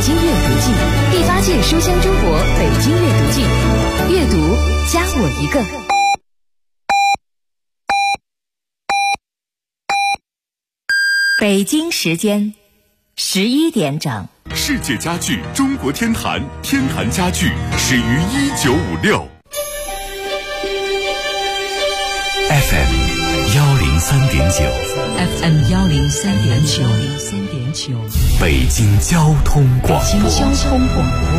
京阅读季，第8届书香中国北京阅读季，阅读加我一个。北京时间11点整。 世界家具中国天坛，天坛家具始于1956。FM 103.9，FM 103.9， 北京交通广播， 北京交通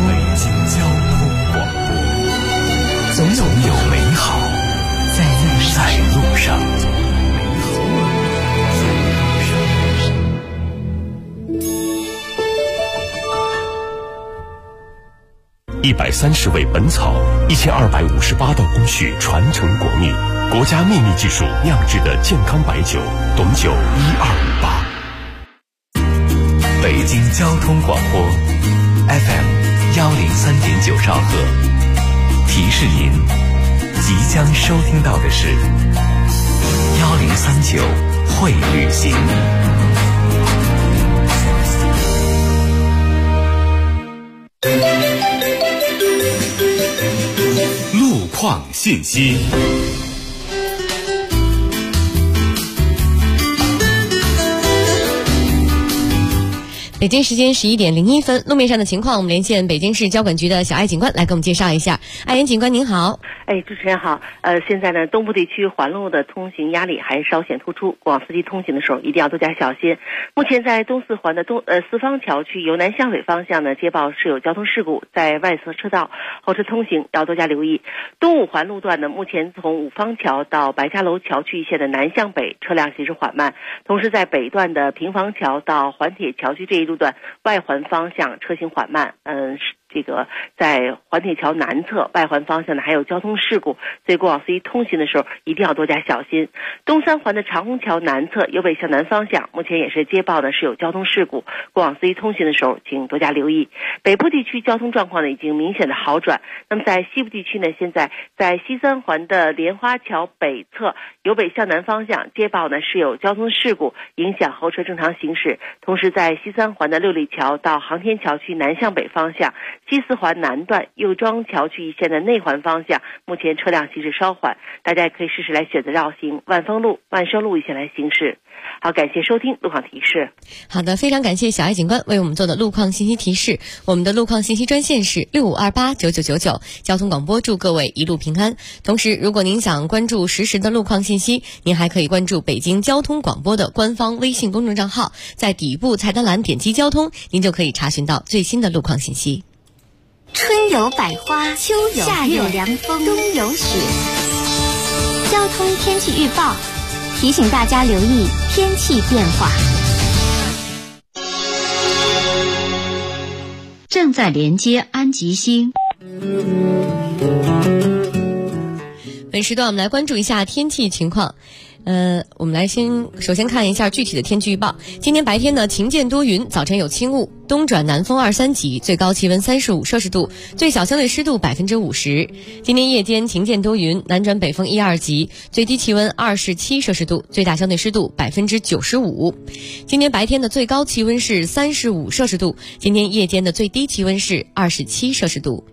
广播，总有美好在路上。 130味本草，1258道工序传承国秘，国家秘密技术酿制的健康白酒，董酒1258。 北京交通广播 FM 103.9兆赫，提示您即将收听到的是1039会旅行。 路况信息。 北京时间11点01分，路面上的情况，我们连线北京市交管局的小艾警官来给我们介绍一下。艾岩警官您好。 主持人好。现在呢，东部地区环路的通行压力还稍显突出，过往司机通行的时候一定要多加小心。目前在东四环的四方桥区由南向北方向呢接报是有交通事故，在外侧车道后车通行要多加留意。东五环路段呢，目前从五方桥到白家楼桥区一线的南向北车辆行驶缓慢，同时在北段的平房桥到环铁桥区这一路段外环方向车行缓慢。这个在环铁桥南侧外环方向呢还有交通事故，所以过往司机通行的时候一定要多加小心。东三环的长虹桥南侧由北向南方向目前也是接报的是有交通事故，过往司机通行的时候请多加留意。北部地区交通状况呢已经明显的好转，那么在西部地区呢，现在在西三环的莲花桥北侧由北向南方向接报呢是有交通事故，影响后车正常行驶，同时在西三环的六里桥到航天桥区南向北方向，西四环南段右庄桥区一线的内环方向目前车辆行驶稍缓，大家也可以试试来选择绕行万丰路、万盛路一线来行驶。好，感谢收听路况提示。 好的，非常感谢小艾警官为我们做的路况信息提示。我们的路况信息专线是65289999，交通广播祝各位一路平安。同时，如果您想关注实时的路况信息，您还可以关注北京交通广播的官方微信公众账号，在底部菜单栏点击交通，您就可以查询到最新的路况信息。 春有百花，秋有夏有凉风，冬有雪。交通天气预报提醒大家留意天气变化。 正在连接安吉星。 本时段我们来关注一下天气情况。我们来首先看一下具体的天气预报。今天白天呢，晴间多云，早晨有轻雾，东转南风2、3级，最高气温35摄氏度，最小相对湿度50%。今天夜间晴间多云，南转北风1、2级，最低气温27摄氏度，最大相对湿度95%。今天白天的最高气温是35摄氏度，今天夜间的最低气温是27摄氏度。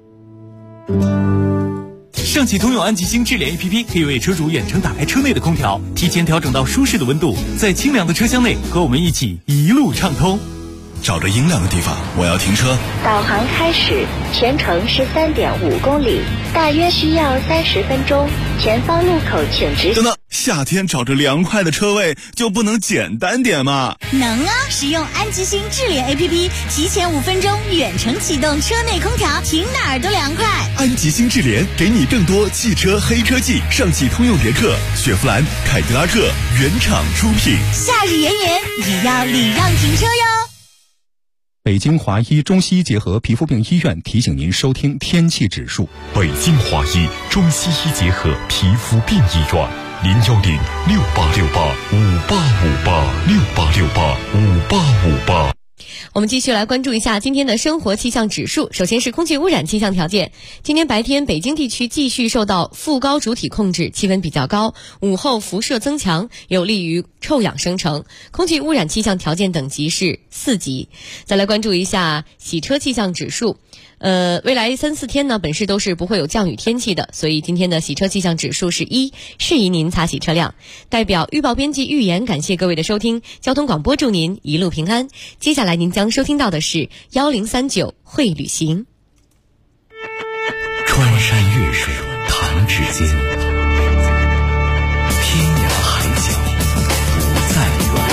上汽通用安吉星智联 APP 可以为车主远程打开车内的空调，提前调整到舒适的温度，在清凉的车厢内和我们一起一路畅通。 找着阴凉的地方，我要停车。 导航开始，全程是3.5公里，大约需要30分钟。前方路口请直。 等等，夏天找着凉快的车位就不能简单点吗？ 能啊！使用安吉星智联 APP， 提前5分钟远程启动车内空调，停哪儿都凉快。 安吉星智联给你更多汽车黑科技，上汽通用别克、雪佛兰、凯迪拉克原厂出品。 夏日炎炎也要礼让停车哟。 北京华医中西医结合皮肤病医院提醒您收听天气指数。 北京华医中西医结合皮肤病医院，01068685858，68685858。 我们继续来关注一下今天的生活气象指数。首先是空气污染气象条件。今天白天北京地区继续受到副高主体控制，气温比较高，午后辐射增强，有利于臭氧生成，空气污染气象条件等级是4级。再来关注一下洗车气象指数。未来3-4天呢，本市都是不会有降雨天气的，所以今天的洗车气象指数是1，适宜您擦洗车辆。代表预报编辑预言，感谢各位的收听，交通广播祝您一路平安。接下来您将收听到的是1039会旅行。 穿山越水弹指间，天涯海角不再远。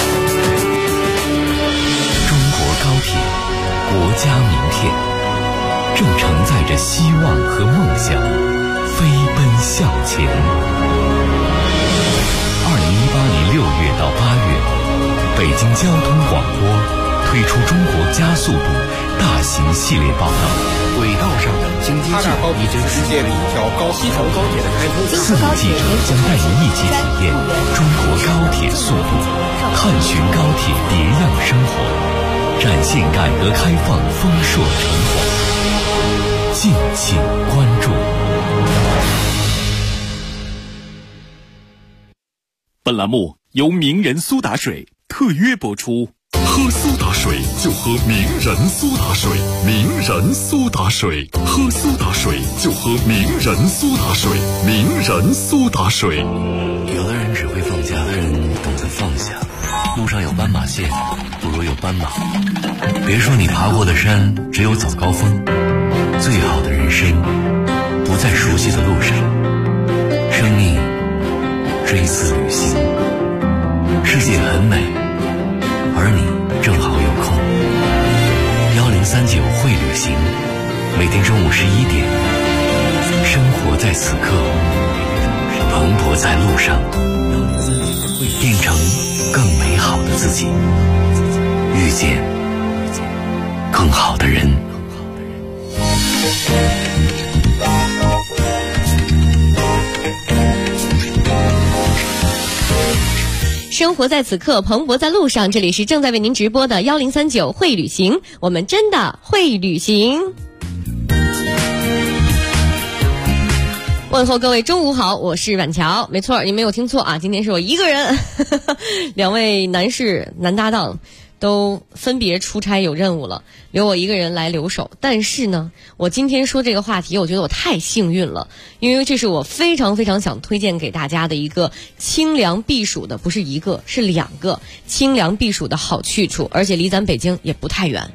中国高铁，国家名片，正承载着希望和梦想，飞奔向前。2018年6月到8月，北京交通广播推出中国加速度大型系列报道，轨道上的经济计划，已经世界的一条西成高铁的开通。4名记者将带您一起体验中国高铁速度，探寻高铁别样生活，展现改革开放丰硕成果。敬请关注。 本栏目由名人苏打水特约播出。 喝苏打水就喝名人苏打水，名人苏打水，喝苏打水就喝名人苏打水，名人苏打水。 有的人只会放假，有的人懂得放下。路上有斑马线，不如有斑马。别说你爬过的山只有早高峰，最好的人生不在熟悉的路上。生命是一次旅行，世界很美，而你正好有空。1039会旅行，每天中午11点，生活在此刻，蓬勃在路上，变成更美好的自己，遇见更好的人。 生活在此刻，蓬勃在路上。这里是正在为您直播的1039会旅行，我们真的会旅行。问候各位中午好，我是婉乔。没错，你没有听错啊，今天是我一个人2位男搭档都分别出差有任务了，留我一个人来留守。但是呢，我今天说这个话题，我觉得我太幸运了，因为这是我非常非常想推荐给大家的一个清凉避暑的，不是一个，是2个清凉避暑的好去处，而且离咱北京也不太远。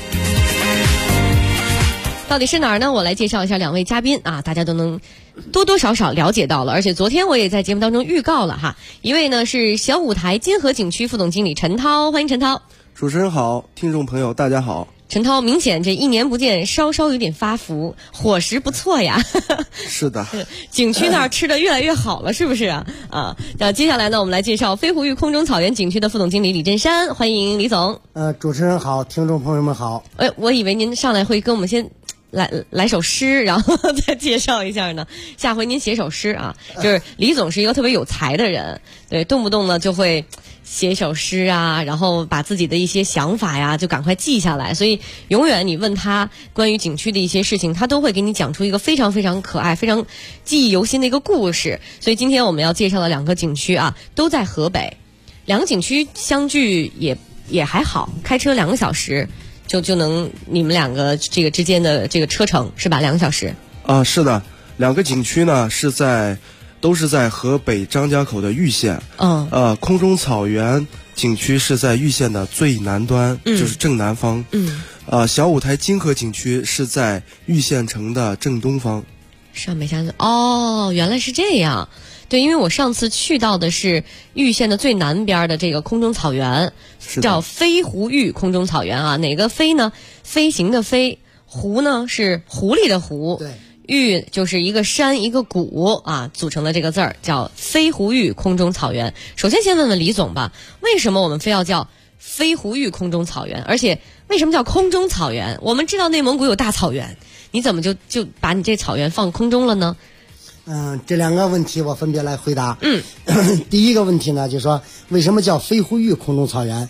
到底是哪儿呢？我来介绍一下2位嘉宾啊，大家都能多多少少了解到了，而且昨天我也在节目当中预告了哈。一位呢是小舞台金河景区副总经理陈涛，欢迎陈涛。 主持人好，听众朋友大家好。 陈涛明显这1年不见，稍稍有点发福，伙食不错呀。 是的， 景区那儿吃的越来越好了，是不是啊？那接下来呢，我们来介绍飞狐峪空中草原景区的副总经理李振山，欢迎李总。 主持人好，听众朋友们好。 我以为您上来会跟我们先来首诗，然后再介绍一下呢。下回您写首诗啊，就是李总是一个特别有才的人，对，动不动呢就会写首诗啊，然后把自己的一些想法呀就赶快记下来，所以永远你问他关于景区的一些事情，他都会给你讲出一个非常非常可爱、非常记忆犹新的一个故事。所以今天我们要介绍的2个景区啊，都在河北，2个景区相距也还好，开车2个小时。就能你们2个这个之间的这个车程是吧？2个小时啊，是的，2个景区呢都是在河北张家口的玉县。空中草原景区是在玉县的最南端，就是正南方。小舞台金河景区是在玉县城的正东方。 上北下南哦，原来是这样。对，因为我上次去到的是玉县的最南边的这个空中草原，叫飞狐峪空中草原啊。哪个飞呢？飞行的飞，狐呢是狐狸的狐，对，峪就是一个山一个谷啊组成的这个字儿，叫飞狐峪空中草原。首先先问问李总吧，为什么我们非要叫飞狐峪空中草原？而且为什么叫空中草原？我们知道内蒙古有大草原，你怎么就把你这草原放空中了呢？ 这2个问题我分别来回答。第一个问题呢，就是说为什么叫飞狐峪空中草原？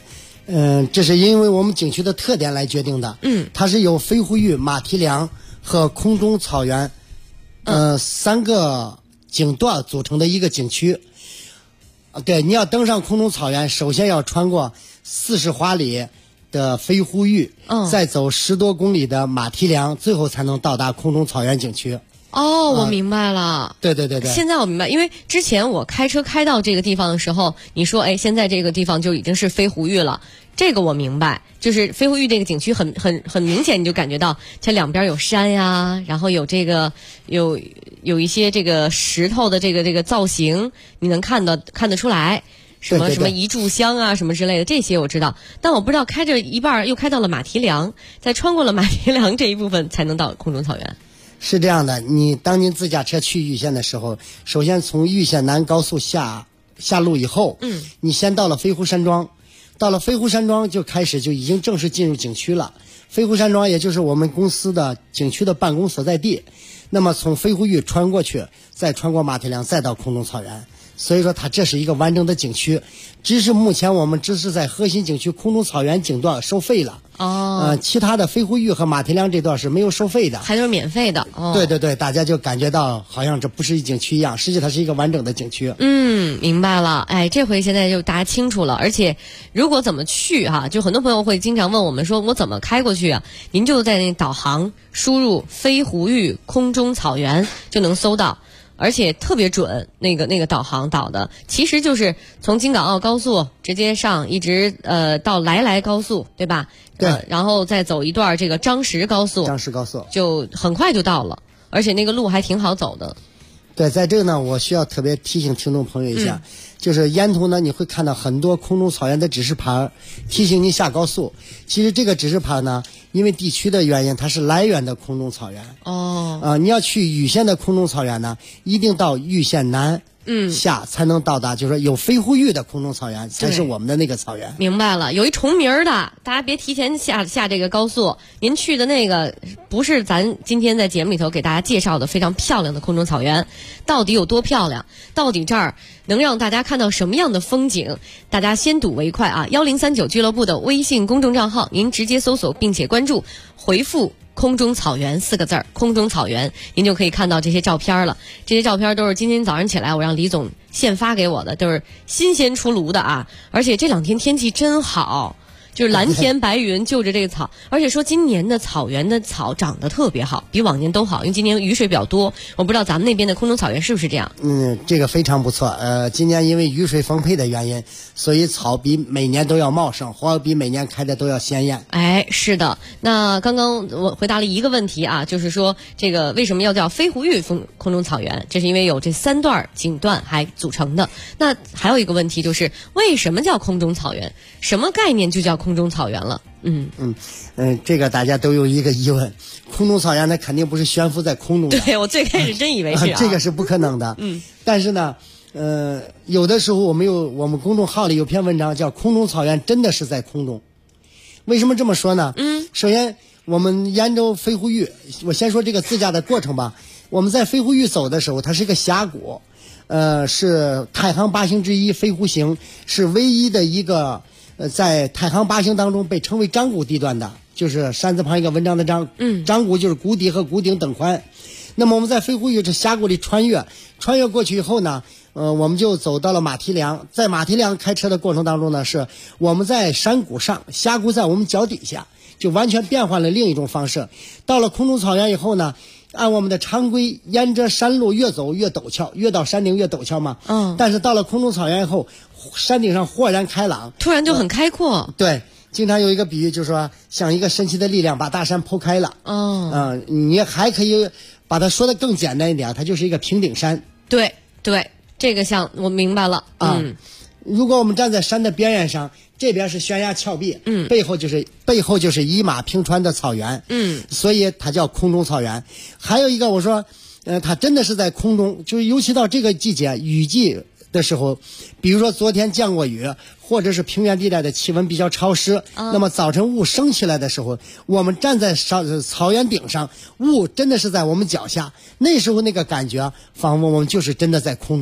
这是因为我们景区的特点来决定的。它是由飞狐峪、马蹄梁和空中草原，三个景段组成的一个景区。对，你要登上空中草原，首先要穿过40华里的飞狐峪，再走10多公里的马蹄梁，最后才能到达空中草原景区。 我明白了。 对对对对， 现在我明白，因为之前我开车开到这个地方的时候，你说现在这个地方就已经是飞狐峪了，这个我明白，就是飞狐峪这个景区很明显，你就感觉到它两边有山呀，然后有这个有一些这个石头的这个造型，你能看得出来。什么一炷香啊，什么之类的，这些我知道，但我不知道开着一半又开到了马蹄梁，再穿过了马蹄梁这一部分才能到空中草原。 是这样的，当您自驾车去玉县的时候，首先从玉县南高速下路以后，你先到了飞狐山庄，到了飞狐山庄就已经正式进入景区了。飞狐山庄也就是我们公司的景区的办公所在地。那么从飞狐峪穿过去，再穿过马蹄梁，再到空中草原。所以说这是一个完整的景区，只是目前我们只是在核心景区空中草原景段收费了。其他的飞狐峪和马蹄梁这段是没有收费的， 还都是免费的。 对对对，大家就感觉到好像这不是一景区一样，实际它是一个完整的景区。 明白了。这回现在就大家清楚了。而且如果怎么去就很多朋友会经常问我们说，我怎么开过去啊？您就在那导航输入飞狐峪空中草原就能搜到。而且特别准，那个导航导的，其实就是从京港澳高速直接上，一直到来高速，对吧？ 对， 然后再走一段这个张石高速，就很快就到了，而且那个路还挺好走的。 对，在这个呢，我需要特别提醒听众朋友一下，就是沿途呢你会看到很多空中草原的指示牌，提醒你下高速。其实这个指示牌呢，因为地区的原因，它是来源的空中草原。你要去禹县的空中草原呢，一定到禹县南下才能到达，就是说有飞狐峪的空中草原才是我们的那个草原。 明白了，有一重名的，大家别提前下这个高速。您去的那个不是咱今天在节目里头给大家介绍的非常漂亮的空中草原，到底有多漂亮？到底这儿能让大家看到什么样的风景？大家先睹为快啊！1039俱乐部的微信公众账号，您直接搜索并且关注，回复空中草原4个字儿，空中草原，您就可以看到这些照片了。这些照片都是今天早上起来我让李总现发给我的，都是新鲜出炉的啊！而且这2天天气真好，就是蓝天白云就着这个草，而且说今年的草原的草长得特别好，比往年都好，因为今年雨水比较多。我不知道咱们那边的空中草原是不是这样？ 这个非常不错。今年因为雨水丰沛的原因，所以草比每年都要茂盛，花比每年开的都要鲜艳。 是的。那刚刚我回答了一个问题啊，就是说这个为什么要叫飞狐峪空中草原？这是因为有这3段景段还组成的。那还有一个问题就是，为什么叫空中草原？什么概念就叫空中草原了？ 这个大家都有一个疑问，空中草原那肯定不是悬浮在空中的。 对，我最开始真以为是这个是不可能的。但是呢，有的时候我们公众号里有篇文章叫空中草原真的是在空中。为什么这么说呢？首先我们沿着飞狐峪，我先说这个自驾的过程吧。我们在飞狐峪走的时候，它是一个峡谷，是太行8星之一，飞狐行是唯一的一个在太行8星当中被称为章谷地段的，就是山字旁一个文章的章，章谷就是谷底和谷顶等宽。那么我们在飞狐峪这峡谷里穿越过去以后呢，我们就走到了马蹄梁。在马蹄梁开车的过程当中呢，是我们在山谷上，峡谷在我们脚底下，就完全变换了另一种方式。到了空中草原以后呢，按我们的常规，沿着山路越走越陡峭，越到山顶越陡峭嘛。但是到了空中草原以后，山顶上豁然开朗， 突然就很开阔。 对，经常有一个比喻，就是说像一个神奇的力量把大山剖开了。你还可以把它说的更简单一点，它就是一个平顶山。 对，这个像我明白了。 如果我们站在山的边缘上，这边是悬崖峭壁，背后就是一马平川的草原，所以它叫空中草原。还有一个我说，它真的是在空中，就是尤其到这个季节，雨季的时候，比如说昨天降过雨，或者是平原地带的气温比较潮湿，那么早晨雾升起来的时候，我们站在草原顶上，雾真的是在我们脚下，那时候那个感觉仿佛我们就是真的在空中了。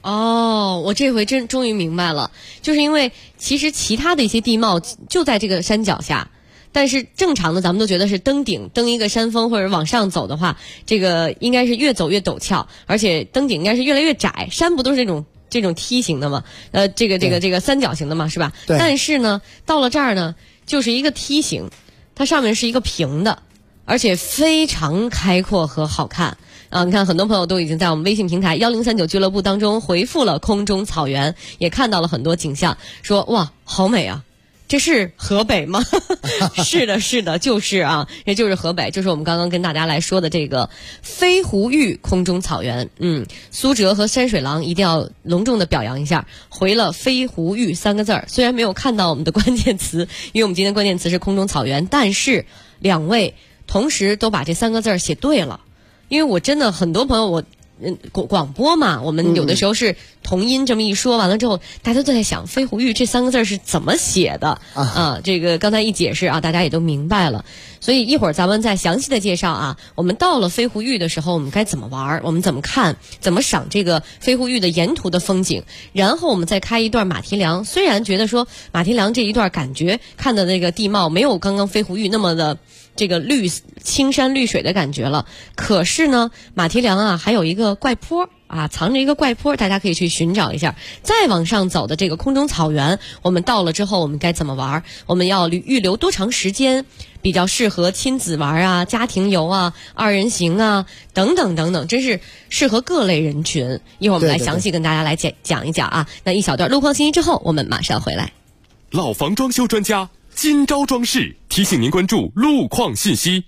哦，我这回终于明白了，就是因为其实其他的一些地貌就在这个山脚下，但是正常的咱们都觉得是登顶登一个山峰或者往上走的话，这个应该是越走越陡峭，而且登顶应该是越来越窄，山不都是这种梯形的嘛，这个三角形的嘛，是吧？ 对。 但是呢，到了这儿呢，就是一个梯形，它上面是一个平的，而且非常开阔和好看。你看很多朋友都已经在我们微信平台1039俱乐部当中回复了空中草原，也看到了很多景象，说哇好美啊，这是河北吗？是的，就是啊，也就是河北，就是我们刚刚跟大家来说的这个飞狐峪空中草原。苏辙和山水郎一定要隆重的表扬一下，回了飞狐峪3个字儿。虽然没有看到我们的关键词，因为我们今天关键词是空中草原，但是两位同时都把这3个字儿写对了。因为我真的很多朋友广播嘛，我们有的时候是同音这么一说完了之后，大家都在想飞狐峪这3个字是怎么写的这个刚才一解释大家也都明白了。所以一会儿咱们再详细的介绍我们到了飞狐峪的时候我们该怎么玩，我们怎么看，怎么赏这个飞狐峪的沿途的风景，然后我们再开一段马蹄梁。虽然觉得说马蹄梁这一段感觉看的那个地貌没有刚刚飞狐峪那么的这个青山绿水的感觉了，可是呢马蹄梁还有一个怪坡藏着一个怪坡，大家可以去寻找一下。再往上走的这个空中草原，我们到了之后我们该怎么玩，我们要预留多长时间比较适合亲子玩家庭游2人行等等等等，真是适合各类人群。一会儿我们来详细跟大家来讲一讲那一小段路况信息之后我们马上回来。 老房装修专家今朝装饰提醒您关注路况信息。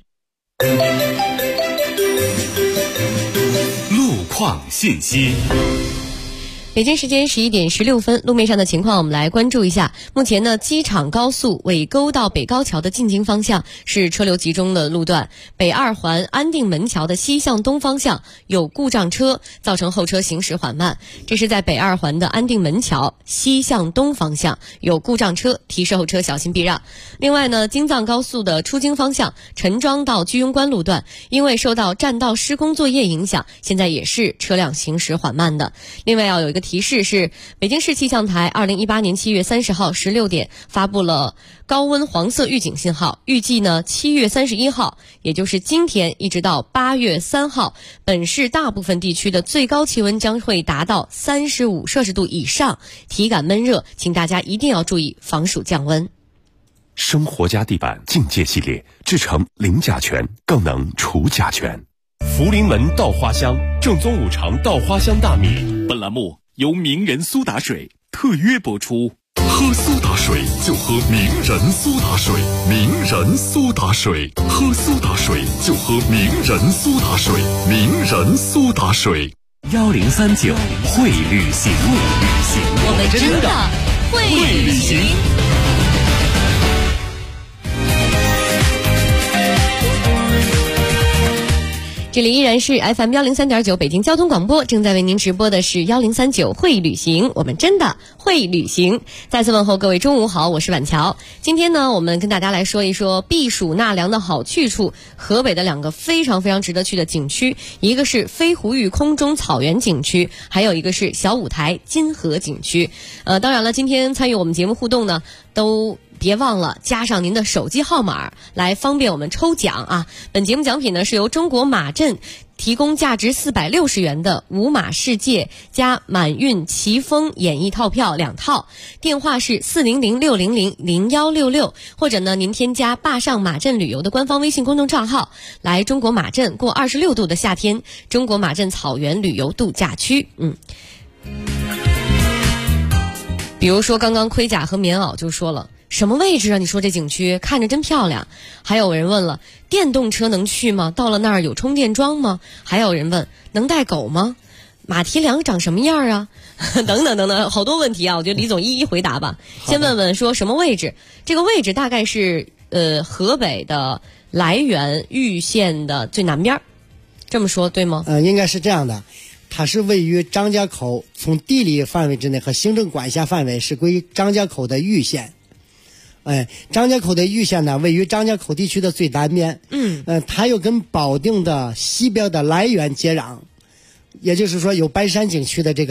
路况信息。 北京时间11点16分，路面上的情况我们来关注一下。目前呢，机场高速尾沟到北高桥的进京方向是车流集中的路段，北2环安定门桥的西向东方向有故障车，造成后车行驶缓慢。这是在北2环的安定门桥西向东方向有故障车，提示后车小心避让。另外呢，京藏高速的出京方向陈庄到居庸关路段，因为受到占道施工作业影响，现在也是车辆行驶缓慢的。另外要有一个提示是，北京市气象台2018年7月30号16点发布了高温黄色预警信号，预计呢7月31号，也就是今天一直到8月3号，本市大部分地区的最高气温将会达到35摄氏度以上，体感闷热，请大家一定要注意防暑降温。 生活家地板境界系列，制成零甲醛，更能除甲醛。福临门稻花香，正宗五常稻花香大米。 本栏目由名人苏打水特约播出。 喝苏打水就喝名人苏打水，名人苏打水，喝苏打水就喝名人苏打水，名人苏打水。 1039会旅行， 我们真的会旅行。 这里依然是 FM 103.9北京交通广播，正在为您直播的是1039会旅行，我们真的会旅行。再次问候各位中午好，我是婉乔。今天呢，我们跟大家来说一说避暑纳凉的好去处，河北的2个非常非常值得去的景区，一个是飞狐峪空中草原景区，还有一个是小舞台金河景区。当然了，今天参与我们节目互动呢，都别忘了加上您的手机号码来方便我们抽奖本节目奖品呢是由中国马镇提供价值460元的五马世界加满运奇峰演艺套票2套，电话是400-600-0166，或者呢您添加坝上马镇旅游的官方微信公众账号，来中国马镇过26度的夏天，中国马镇草原旅游度假区。比如说刚刚盔甲和棉袄就说了，什么位置啊？你说这景区看着真漂亮。还有人问了，电动车能去吗？到了那儿有充电桩吗？还有人问，能带狗吗？马蹄梁长什么样啊？等等等等，好多问题我觉得李总一一回答吧。先问问说什么位置？这个位置大概是河北的涞源玉县的最南边，这么说对吗？ 应该是这样的。它是位于张家口，从地理范围之内和行政管辖范围是归张家口的玉县。张家口的玉县呢，位于张家口地区的最南边。它又跟保定的西边的涞源接壤，也就是说有白山景区的这个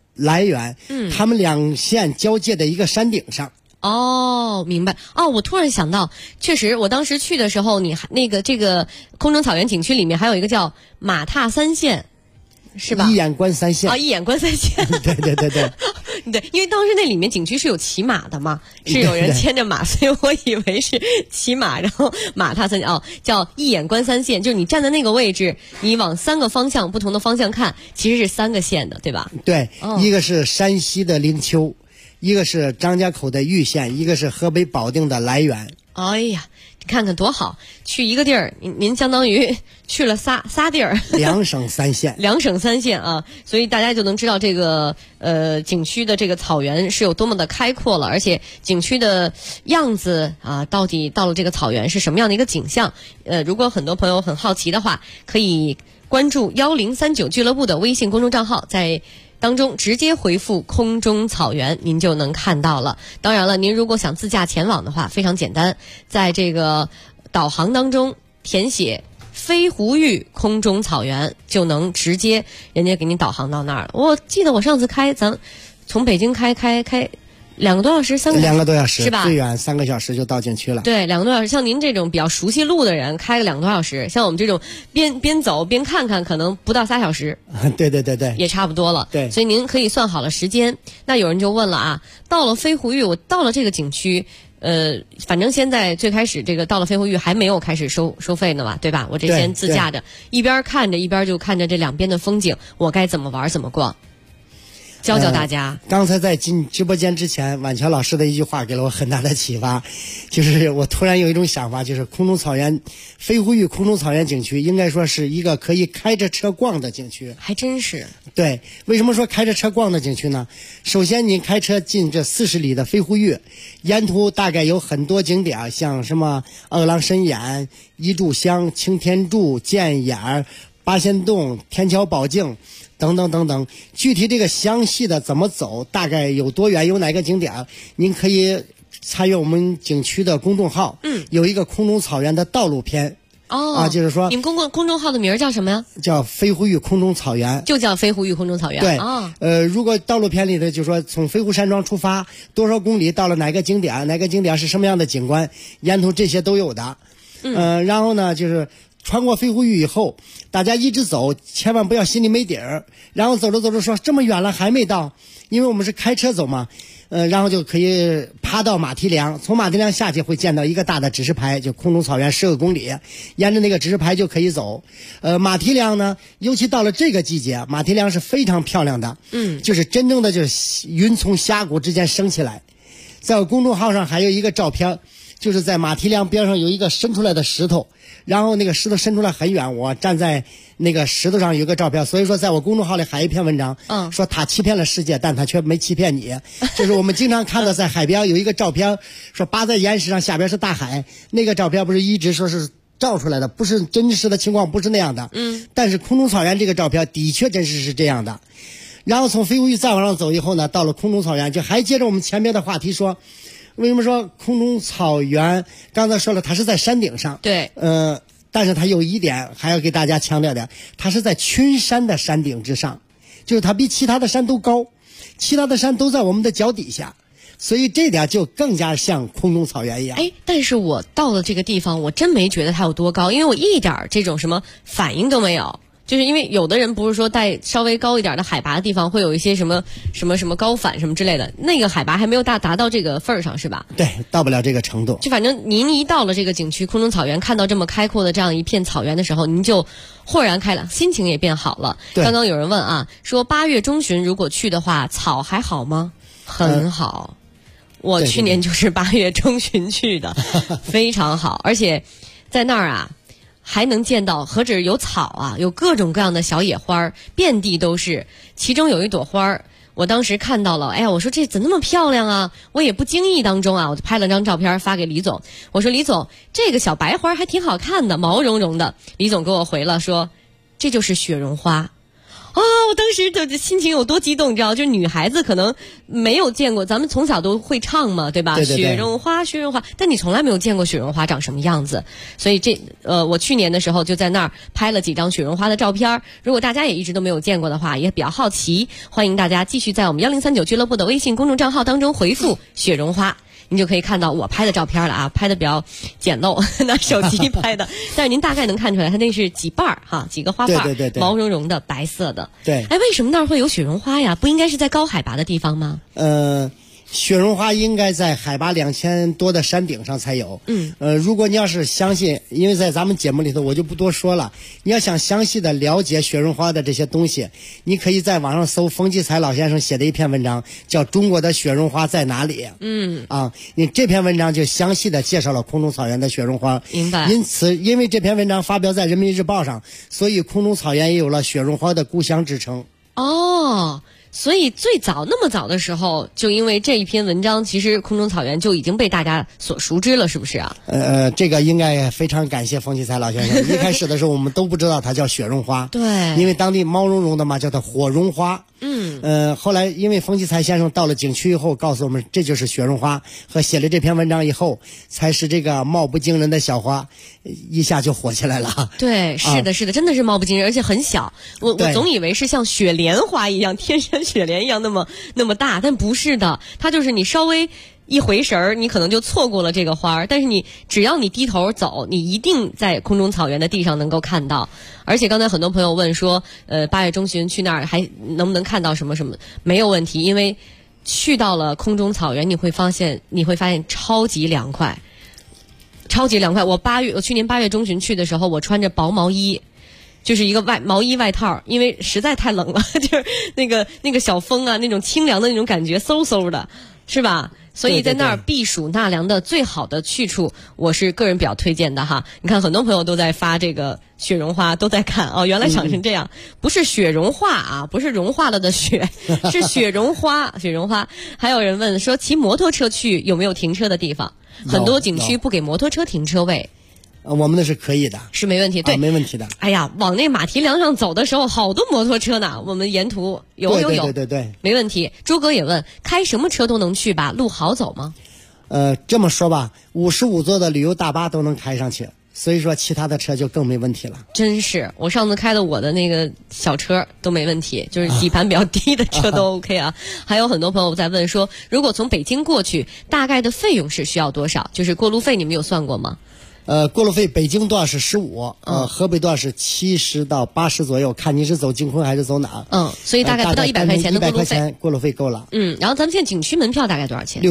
来源，他们两县交界的一个山顶上。 哦，明白。哦，我突然想到，确实，我当时去的时候，你那个这个空中草原景区里面还有一个叫马踏三线，是吧？ 一眼观三线。 一眼观三线。 对对对对。 对，因为当时那里面景区是有骑马的嘛，是有人牵着马，所以我以为是骑马，然后马踏三线，叫一眼观三线，就是你站在那个位置，你往3个方向不同的方向看，其实是3个县的，对吧？ 对，一个是山西的灵丘，一个是张家口的玉县，一个是河北保定的涞源。 哎呀，你看看多好！去一个地儿，您相当于去了仨地儿 ，2省3县 ，2省3县啊，所以大家就能知道这个景区的这个草原是有多么的开阔了，而且景区的样子啊，到底到了这个草原是什么样的一个景象？如果很多朋友很好奇的话，可以关注1039俱乐部的微信公众账号，在当中直接回复空中草原，您就能看到了。当然了，您如果想自驾前往的话，非常简单，在这个导航当中填写飞狐峪空中草原，就能直接人家给您导航到那儿了。我记得我上次咱从北京开2个多小时，3个 2个多小时是吧？ 最远3个小时就到景区了。 对，2个多小时。像您这种比较熟悉路的人，开个2个多小时；像我们这种边走边看看，可能不到3小时。 对对对对， 也差不多了。 对， 所以您可以算好了时间。那有人就问了啊，到了飞狐峪，我到了这个景区，反正现在最开始这个到了飞狐峪还没有开始收费呢嘛，对吧？我这先自驾着，一边看着一边就看着这两边的风景，我该怎么玩怎么逛。教大家。 刚才在进直播间之前，婉乔老师的一句话给了我很大的启发，就是我突然有一种想法，就是空中草原飞狐峪空中草原景区应该说是一个可以开着车逛的景区。 还真是。 对，为什么说开着车逛的景区呢？首先你开车进这40里的飞狐峪，沿途大概有很多景点，像什么二郎神眼、一炷香、擎天柱、剑眼、八仙洞、天桥宝镜等等等等，具体这个详细的怎么走，大概有多远，有哪个景点，您可以参阅我们景区的公众号，有一个空中草原的道路篇。就是说， 你们公众号的名叫什么呀？ 叫飞狐峪空中草原， 就叫飞狐峪空中草原。 对，如果道路篇里的就说从飞狐山庄出发多少公里，到了哪个景点，哪个景点是什么样的景观，沿途这些都有的。然后呢，就是穿过飞狐峪以后，大家一直走，千万不要心里没底儿。然后走着走着说这么远了还没到，因为我们是开车走嘛。然后就可以爬到马蹄梁，从马蹄梁下去会见到一个大的指示牌，就空中草原12公里，沿着那个指示牌就可以走。马蹄梁呢，尤其到了这个季节，马蹄梁是非常漂亮的，就是真正的就是云从峡谷之间升起来。在我公众号上还有一个照片，就是在马蹄梁边上有一个伸出来的石头，然后那个石头伸出来很远，我站在那个石头上有一个照片，所以说在我公众号里还有一篇文章，说他欺骗了世界，但他却没欺骗你。就是我们经常看到在海边有一个照片，说扒在岩石上，下边是大海，那个照片不是一直说是照出来的，不是真实的情况，不是那样的。但是空中草原这个照片的确真实是这样的。然后从飞狐峪再往上走以后呢，到了空中草原，就还接着我们前面的话题说，为什么说空中草原？刚才说了，它是在山顶上。 对。 但是它有一点还要给大家强调点，它是在群山的山顶之上，就是它比其他的山都高，其他的山都在我们的脚底下，所以这点就更加像空中草原一样。 但是我到了这个地方，我真没觉得它有多高，因为我一点这种什么反应都没有。就是因为有的人不是说在稍微高一点的海拔的地方会有一些什么高反什么之类的，那个海拔还没有达到这个份儿上，是吧？ 对，到不了这个程度。 就反正您一到了这个景区空中草原，看到这么开阔的这样一片草原的时候，您就豁然开朗，心情也变好了。刚刚有人问啊，说8月中旬如果去的话，草还好吗？很好。我去年就是8月中旬去的，非常好，而且在那儿啊。还能见到何止有草啊，有各种各样的小野花，遍地都是。其中有一朵花，我当时看到了，哎呀，我说这怎么那么漂亮啊？我也不经意当中啊，我就拍了张照片发给李总。我说李总，这个小白花还挺好看的，毛茸茸的。李总给我回了说，这就是雪绒花。 我当时就心情有多激动，你知道，就是女孩子可能没有见过，咱们从小都会唱嘛，对吧？ 对对对， 雪绒花，雪绒花，但你从来没有见过雪绒花长什么样子，所以我去年的时候就在那儿拍了几张雪绒花的照片。如果大家也一直都没有见过的话，也比较好奇，欢迎大家继续在我们1039俱乐部的微信公众账号当中回复雪绒花。您就可以看到我拍的照片了啊，拍的比较简陋，拿手机拍的，但是您大概能看出来，它那是几瓣儿哈，几个花瓣， 对， 毛茸茸的，白色的。 对， 哎，为什么那儿会有雪绒花呀？不应该是在高海拔的地方吗？ 雪绒花应该在海拔2000多的山顶上才有。如果你要是相信，因为在咱们节目里头我就不多说了，你要想详细的了解雪绒花的这些东西，你可以在网上搜冯骥才老先生写的一篇文章，叫《中国的雪绒花在哪里》。你这篇文章就详细的介绍了空中草原的雪绒花。 明白。 因为这篇文章发表在《人民日报》上，所以空中草原也有了雪绒花的故乡之称。 所以最早那么早的时候，就因为这一篇文章，其实空中草原就已经被大家所熟知了，是不是啊？ 这个应该非常感谢冯骥才老先生。一开始的时候我们都不知道它叫雪绒花， 对， 因为当地毛茸茸的嘛，叫它火绒花。后来因为冯骥才先生到了景区以后，告诉我们这就是雪绒花，和写了这篇文章以后，才使这个貌不惊人的小花一下就火起来了。 对，是的，是的，真的是貌不惊人，而且很小。我总以为是像雪莲花一样，天山雪莲一样那么大，但不是的，它就是你稍微一回神儿，你可能就错过了这个花儿。但是只要你低头走，你一定在空中草原的地上能够看到。而且刚才很多朋友问说，8月中旬去那儿还能不能看到什么什么？没有问题，因为去到了空中草原，你会发现超级凉快，超级凉快。我去年8月中旬去的时候，我穿着薄毛衣。就是一个毛衣外套，因为实在太冷了，就是那个小风啊，那种清凉的那种感觉，嗖嗖的，是吧？所以在那儿避暑纳凉的最好的去处，我是个人比较推荐的哈。你看很多朋友都在发这个雪绒花，都在看哦，原来长成这样，不是雪绒化啊，不是融化了的雪，是雪绒花，雪绒花。还有人问说骑摩托车去有没有停车的地方？很多景区不给摩托车停车位。 我们那是可以的， 是没问题，对， 没问题的。 哎呀，往那马蹄梁上走的时候，好多摩托车呢。我们沿途有， 对， 没问题。朱哥也问，开什么车都能去吧？路好走吗？ 这么说吧，55座的旅游大巴都能开上去，所以说其他的车就更没问题了。 真是，我上次开的我的那个小车都没问题，就是底盘比较低的车都 OK 啊。还有很多朋友在问说，如果从北京过去，大概的费用是需要多少？就是过路费，你们有算过吗？ 过路费北京段是15，河北段是70到80左右，看你是走京昆还是走哪。 所以大概不到100块钱的过路费。 100块钱过路费够了。 然后咱们现在景区门票大概多少钱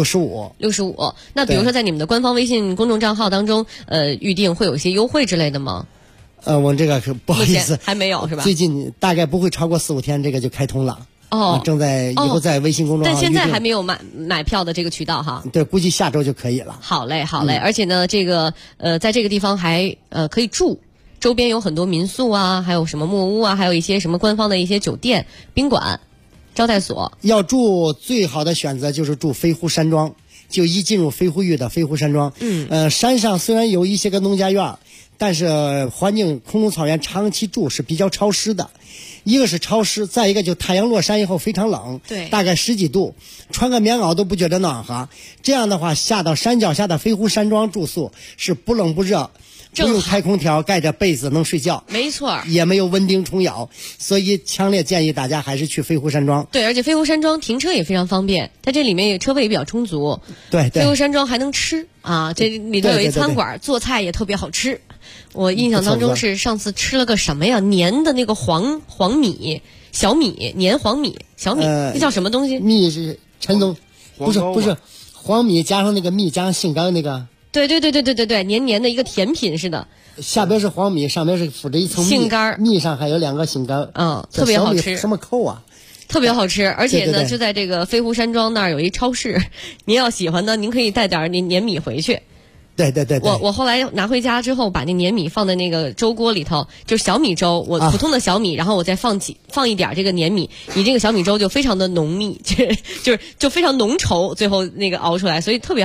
？65。那比如说在你们的官方微信公众账号当中，预定会有一些优惠之类的吗？ 我这个可不好意思， 还没有是吧？ 最近大概不会超过4-5天，这个就开通了。正在以后在微信公众号， 但现在还没有买票的这个渠道哈。 对，估计下周就可以了。 好嘞。而且呢，这个在这个地方还可以住，周边有很多民宿啊，还有什么木屋啊，还有一些什么官方的一些酒店、宾馆、招待所。 要住最好的选择就是住飞狐山庄，就一进入飞狐峪的飞狐山庄。山上虽然有一些个农家院，但是环境空中草原长期住是比较潮湿的。一个是潮湿，再一个就太阳落山以后非常冷， 对， 大概10几度，穿个棉袄都不觉得暖和。这样的话，下到山脚下的飞狐山庄住宿是不冷不热，不用开空调，盖着被子能睡觉， 没错， 也没有蚊叮虫咬，所以强烈建议大家还是去飞狐山庄。 对，而且飞狐山庄停车也非常方便，它这里面车位也比较充足。 对， 飞狐山庄还能吃啊，这里头有一餐馆，做菜也特别好吃。我印象当中是上次吃了个什么呀？粘的那个黄米小米，粘黄米小米，那叫什么东西？ 米是陈总，不是黄米加上那个蜜加上杏干那个。 对，黏黏的一个甜品似的。 下边是黄米，上边是附着一层杏干， 蜜上还有2个杏干， 特别好吃。 什么扣啊？ 特别好吃，而且呢， 对就在这个飞狐山庄那儿有一超市，您要喜欢呢，您可以带点粘米回去。 对。 我后来拿回家之后，把那粘米放在那个粥锅里头，就是小米粥，我普通的小米，然后我再放一点这个粘米，你这个小米粥就非常的浓密，就非常浓稠，最后那个熬出来，所以特别好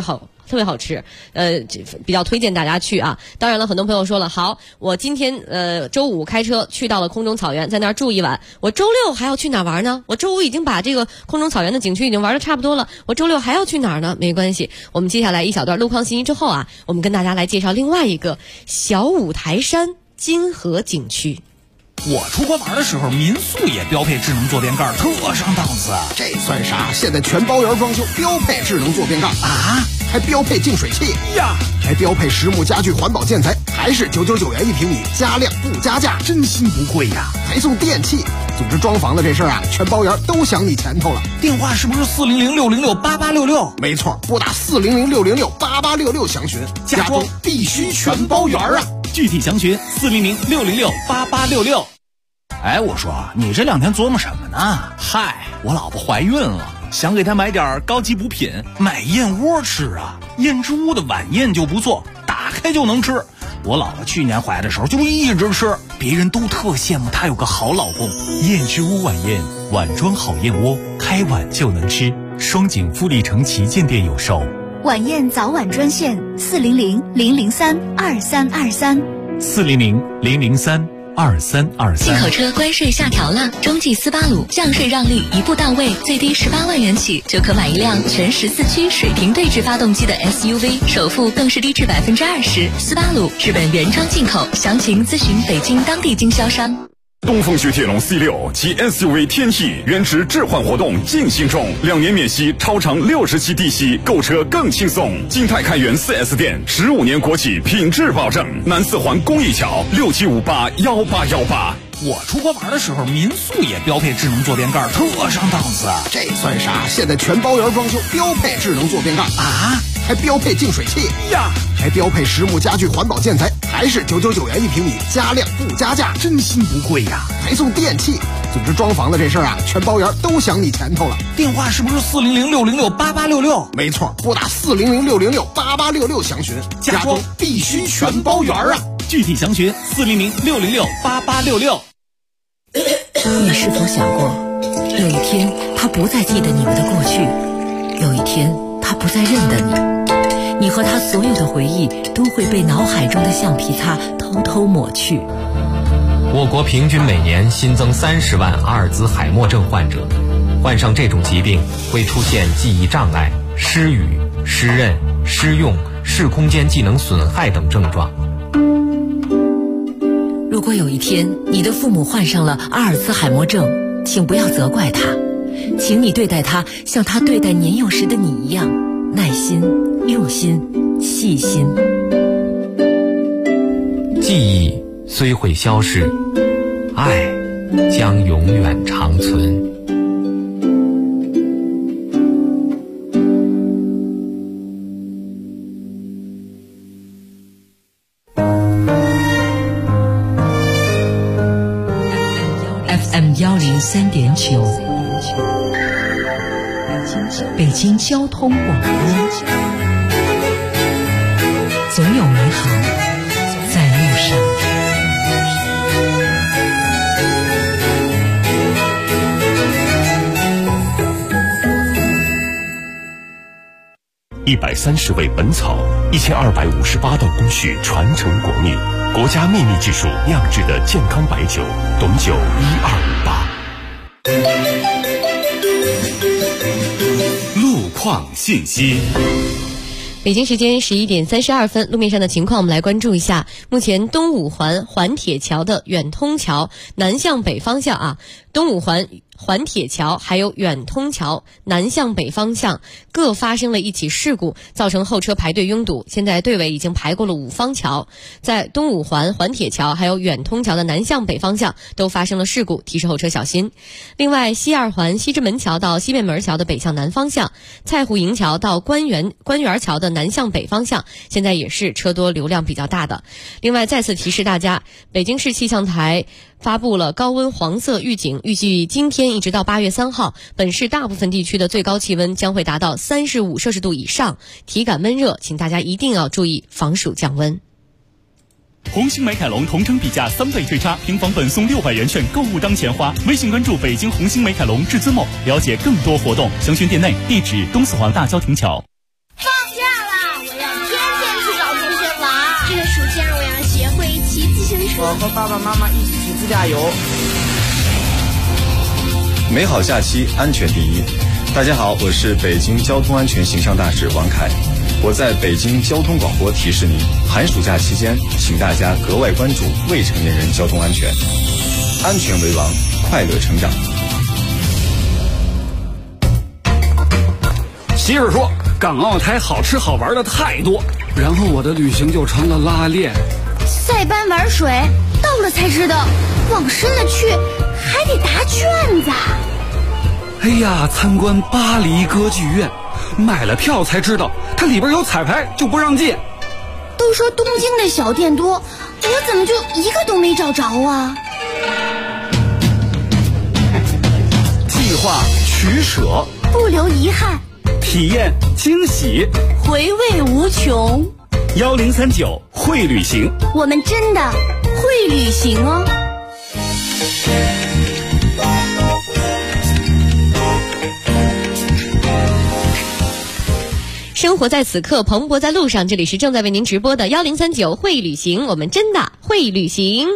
特别好吃，比较推荐大家去啊。当然了，很多朋友说了，好，我今天周五开车去到了空中草原，在那儿住一晚，我周六还要去哪玩呢？我周五已经把这个空中草原的景区已经玩得差不多了，我周六还要去哪儿呢？没关系，我们接下来一小段路况信息之后啊，我们跟大家来介绍另外一个小五台山金河景区。 我出国玩的时候，民宿也标配智能坐便盖，特上档次。 这算啥？现在全包圆装修标配智能坐便盖啊，还标配净水器呀，还标配实木家具环保建材，还是999元1平米，加量不加价， 真心不贵呀！ 还送电器。总之装房的这事儿啊，全包圆都想你前头了。 电话是不是400-606-8866？ 没错，拨打400-606-8866详询。 家装必须全包圆啊！具体详询400-606-8866。哎，我说你这2天琢磨什么呢？嗨，我老婆怀孕了，想给她买点高级补品，买燕窝吃啊。燕之屋的晚宴就不错，打开就能吃。我老婆去年怀的时候就一直吃，别人都特羡慕她有个好老公。燕之屋晚宴，碗装好燕窝，开碗就能吃。双井富力城旗舰店有售。 晚宴早晚专线400-003-2323 400-003-2323。 进口车关税下调了，中继斯巴鲁降税让利一步到位，最低18万元起就可买一辆全14驱水平对置发动机的 SUV， 首付更是低至20%。斯巴鲁日本原装进口，详情咨询北京当地经销商。 东风雪铁龙 C6 及 SUV 天翼原值置换活动进行中，2年免息，超长60期低息，购车更轻松。金泰开元 4S 店，15年国企品质保证。南四环公益桥67581818。 我出国玩的时候，民宿也标配智能坐便盖，特上档次。 这算啥？现在全包圆装修标配智能坐便盖啊，还标配净水器呀，还标配实木家具环保建材，还是999元1平米，加量不加价， 真心不贵呀！ 还送电器。总之装房的这事儿啊，全包圆都想你前头了。 电话是不是400-606-8866？ 没错，拨打400-606-8866详询。 家装必须全包圆啊！具体详询400-606-8866。 你是否想过，有一天他不再记得你们的过去，有一天他不再认得你，你和他所有的回忆都会被脑海中的橡皮擦偷偷抹去。 我国平均每年新增30万阿尔兹海默症患者，患上这种疾病会出现记忆障碍、失语、失认、失用、视空间技能损害等症状。 如果有一天你的父母患上了阿尔兹海默症，请不要责怪他，请你对待他像他对待年幼时的你一样，耐心、用心、细心。 记忆虽会消逝，爱将永远长存。 103.9，北京交通广播，总有美好在路上。 130味本草，1258道工序传承国秘，国家秘密技术酿制的健康白酒，董酒1258。 路况信息。 北京时间11点32分，路面上的情况我们来关注一下。目前东五环环铁桥的远通桥南向北方向啊，东五环环铁桥还有远通桥南向北方向各发生了一起事故，造成后车排队拥堵。现在队尾已经排过了5方桥，在东五环环铁桥还有远通桥的南向北方向都发生了事故，提示后车小心。另外，西二环西直门桥到西便门桥的北向南方向，蔡湖营桥到官园桥的南向北方向，现在也是车多流量比较大的。另外，再次提示大家，北京市气象台发布了高温黄色预警，预计今天一直到8月3号，本市大部分地区的最高气温将会达到35摄氏度以上，体感闷热，请大家一定要注意防暑降温。 红星美凯龙同城比价3倍退差，平房本送600元券，购物当钱花。微信关注北京红星美凯龙至尊梦，了解更多活动。详询店内，地址东四环大郊亭桥。 放假啦！ 我和爸爸妈妈一起去自驾游。 美好假期，安全第一。大家好，我是北京交通安全形象大使王凯。我在北京交通广播提示您，寒暑假期间，请大家格外关注未成年人交通安全，安全为王，快乐成长。 媳妇说，港澳台好吃好玩的太多，然后我的旅行就成了拉练。 塞班玩水，到了才知道，往深了去还得答卷子。 哎呀，参观巴黎歌剧院，买了票才知道它里边有彩排，就不让进。 都说东京的小店多，我怎么就一个都没找着啊？ 计划取舍， 不留遗憾， 体验惊喜， 回味无穷。 1039会旅行， 我们真的会旅行哦。 生活在此刻，蓬勃在路上。这里是正在为您直播的1039会旅行，我们真的会旅行。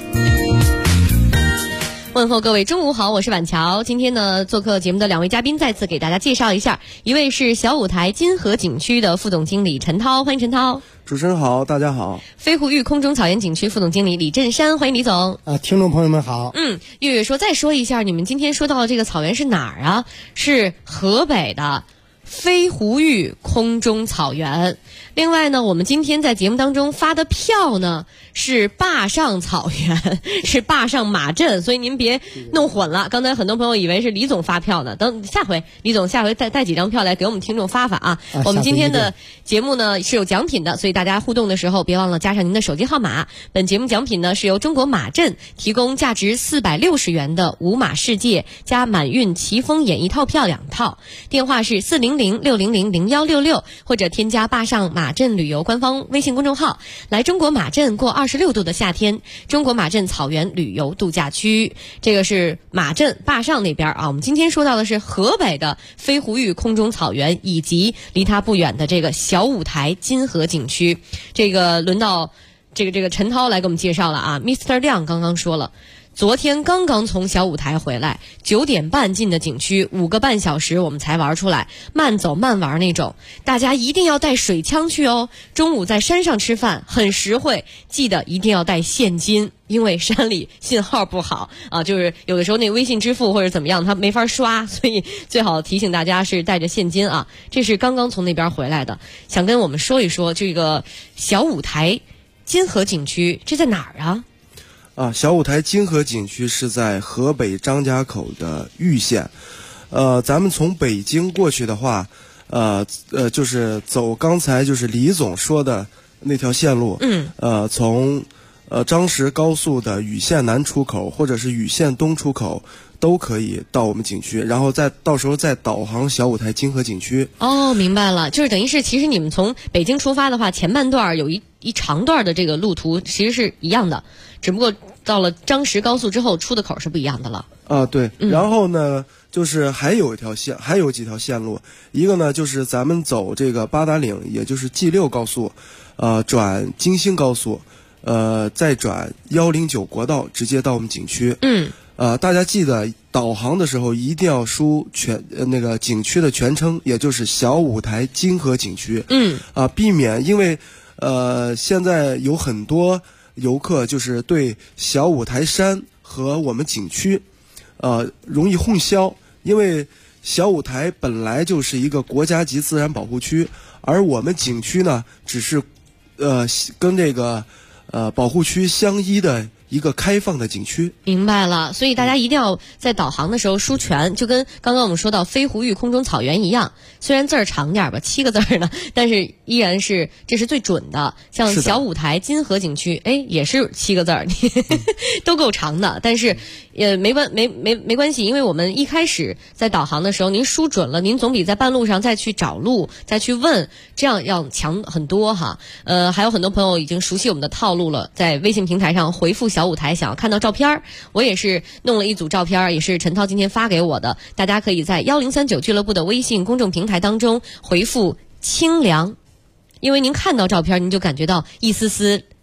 问候各位中午好，我是婉乔。今天呢，做客节目的两位嘉宾再次给大家介绍一下，一位是小舞台金河景区的副总经理陈涛，欢迎陈涛。 主持人好，大家好。 飞狐峪空中草原景区副总经理李振山，欢迎李总。 听众朋友们好。 月月说，再说一下，你们今天说到的这个草原是哪儿啊？是河北的飞狐峪空中草原。另外呢，我们今天在节目当中发的票呢是坝上草原，是坝上马镇，所以您别弄混了。刚才很多朋友以为是李总发票呢，等下回李总下回带几张票来给我们听众发啊。我们今天的节目呢是有奖品的，所以大家互动的时候别忘了加上您的手机号码。本节目奖品呢是由中国马镇提供价值460元的五马世界加满运奇峰演艺套票2套，电话是400-600-0166，或者添加坝上马镇旅游官方微信公众号，来中国马镇过26度的夏天，中国马镇草原旅游度假区。这个是马镇坝上那边啊。我们今天说到的是河北的飞狐峪空中草原，以及离它不远的这个小舞台金河景区。这个轮到这个陈涛来给我们介绍了啊。Mr. 亮刚刚说了，昨天刚刚从小舞台回来，9点半进的景区，5个半小时我们才玩出来，慢走慢玩那种。大家一定要带水枪去哦。中午在山上吃饭很实惠，记得一定要带现金，因为山里信号不好啊，就是有的时候那微信支付或者怎么样它没法刷，所以最好提醒大家是带着现金啊。这是刚刚从那边回来的，想跟我们说一说这个小舞台金河景区，这在哪儿啊？ 小舞台金河景区是在河北张家口的峪县。咱们从北京过去的话，就是走刚才就是李总说的那条线路，从张石高速的禹县南出口或者是禹县东出口都可以到我们景区，然后到时候再导航小舞台金河景区。 哦，明白了，就是等于是其实你们从北京出发的话，前半段有一长段的这个路途其实是一样的，只不过到了张石高速之后出的口是不一样的了。 对。然后呢，就是还有几条线路，一个呢就是咱们走这个八达岭，也就是 G6 高速，转京兴高速，再转109国道，直接到我们景区。大家记得导航的时候一定要输那个景区的全称，也就是小舞台金河景区。避免因为现在有很多游客就是对小舞台山和我们景区容易混淆，因为小舞台本来就是一个国家级自然保护区，而我们景区呢只是跟这个保护区相依的一个开放的景区。 明白了，所以大家一定要在导航的时候输全，就跟刚刚我们说到飞狐峪空中草原一样，虽然字儿长点吧，7个字呢，但是依然是这是最准的。像小舞台金河景区，也是7个字儿，都够长的，但是也没关系，因为我们一开始在导航的时候您输准了，您总比在半路上再去找路再去问这样要强很多哈。还有很多朋友已经熟悉我们的套路了，在微信平台上回复小舞台想要看到照片，我也是弄了一组照片，也是陈涛今天发给我的，大家可以在1039俱乐部的微信公众平台当中回复清凉，因为您看到照片您就感觉到一丝丝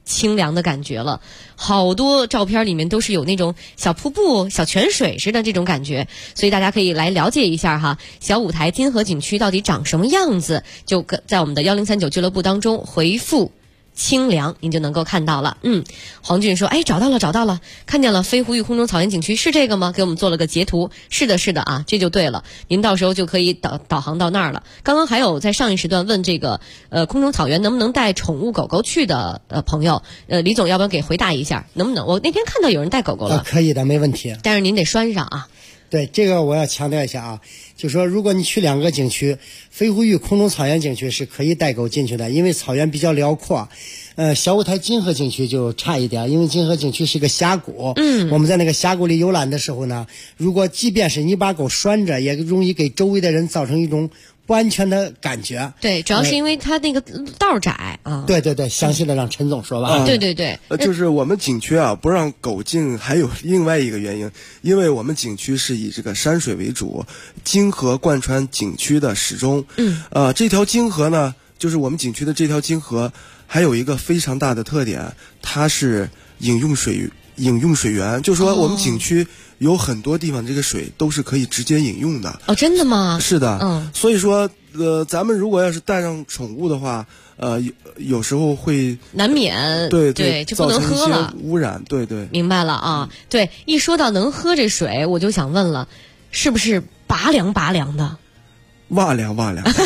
清凉的感觉了。好多照片里面都是有那种小瀑布、小泉水似的这种感觉，所以大家可以来了解一下哈，小舞台金河景区到底长什么样子，就在我们的1039俱乐部当中回复清凉，您就能够看到了。黄俊说，找到了，看见了，飞狐峪空中草原景区是这个吗？给我们做了个截图。是的啊，这就对了，您到时候就可以导航到那儿了。刚刚还有在上一时段问这个空中草原能不能带宠物狗狗去的朋友，李总要不要给回答一下，能不能？我那天看到有人带狗狗了。 可以的，没问题， 但是您得拴上啊。 对，这个我要强调一下啊，就说如果你去2个景区，飞狐峪空中草原景区是可以带狗进去的，因为草原比较辽阔。小舞台金河景区就差一点，因为金河景区是个峡谷。我们在那个峡谷里游览的时候呢，如果即便是你把狗拴着，也容易给周围的人造成一种不安全的感觉。 对，主要是因为它那个道窄啊。 对，详细的让陈总说吧。 对， 就是我们景区啊不让狗进，还有另外一个原因，因为我们景区是以这个山水为主，金河贯穿景区的始终。这条金河呢，就是我们景区的这条金河，还有一个非常大的特点，它是饮用水源，就是说我们景区有很多地方这个水都是可以直接饮用的。 真的吗？ 是的。所以说咱们如果要是带上宠物的话，有时候会难免对就不能喝了， 污染。对， 明白了啊。对，一说到能喝这水，我就想问了，是不是拔凉的？ 哇凉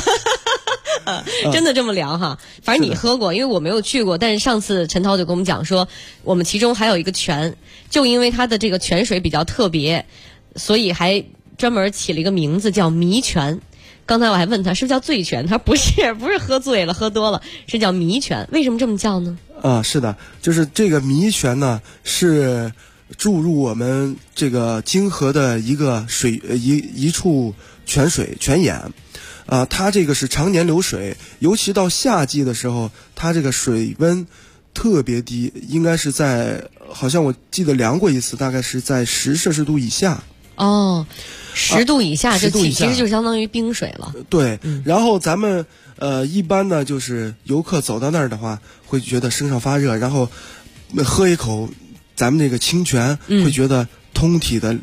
真的这么凉哈？反正你喝过，因为我没有去过。但是上次陈涛就跟我们讲说，我们其中还有一个泉，就因为它的这个泉水比较特别，所以还专门起了一个名字叫迷泉。刚才我还问他是不是叫醉泉，他说不是喝醉了喝多了，是叫迷泉。为什么这么叫呢？ 是的，就是这个迷泉呢是注入我们这个金河的一个一处泉眼。它这个是常年流水，尤其到夏季的时候，它这个水温特别低，应该是在，好像我记得量过一次，大概是在10摄氏度以下。 10度以下，这其实就相当于冰水了。 对，然后咱们一般呢，就是游客走到那儿的话，会觉得身上发热，然后喝一口咱们这个清泉，会觉得通体的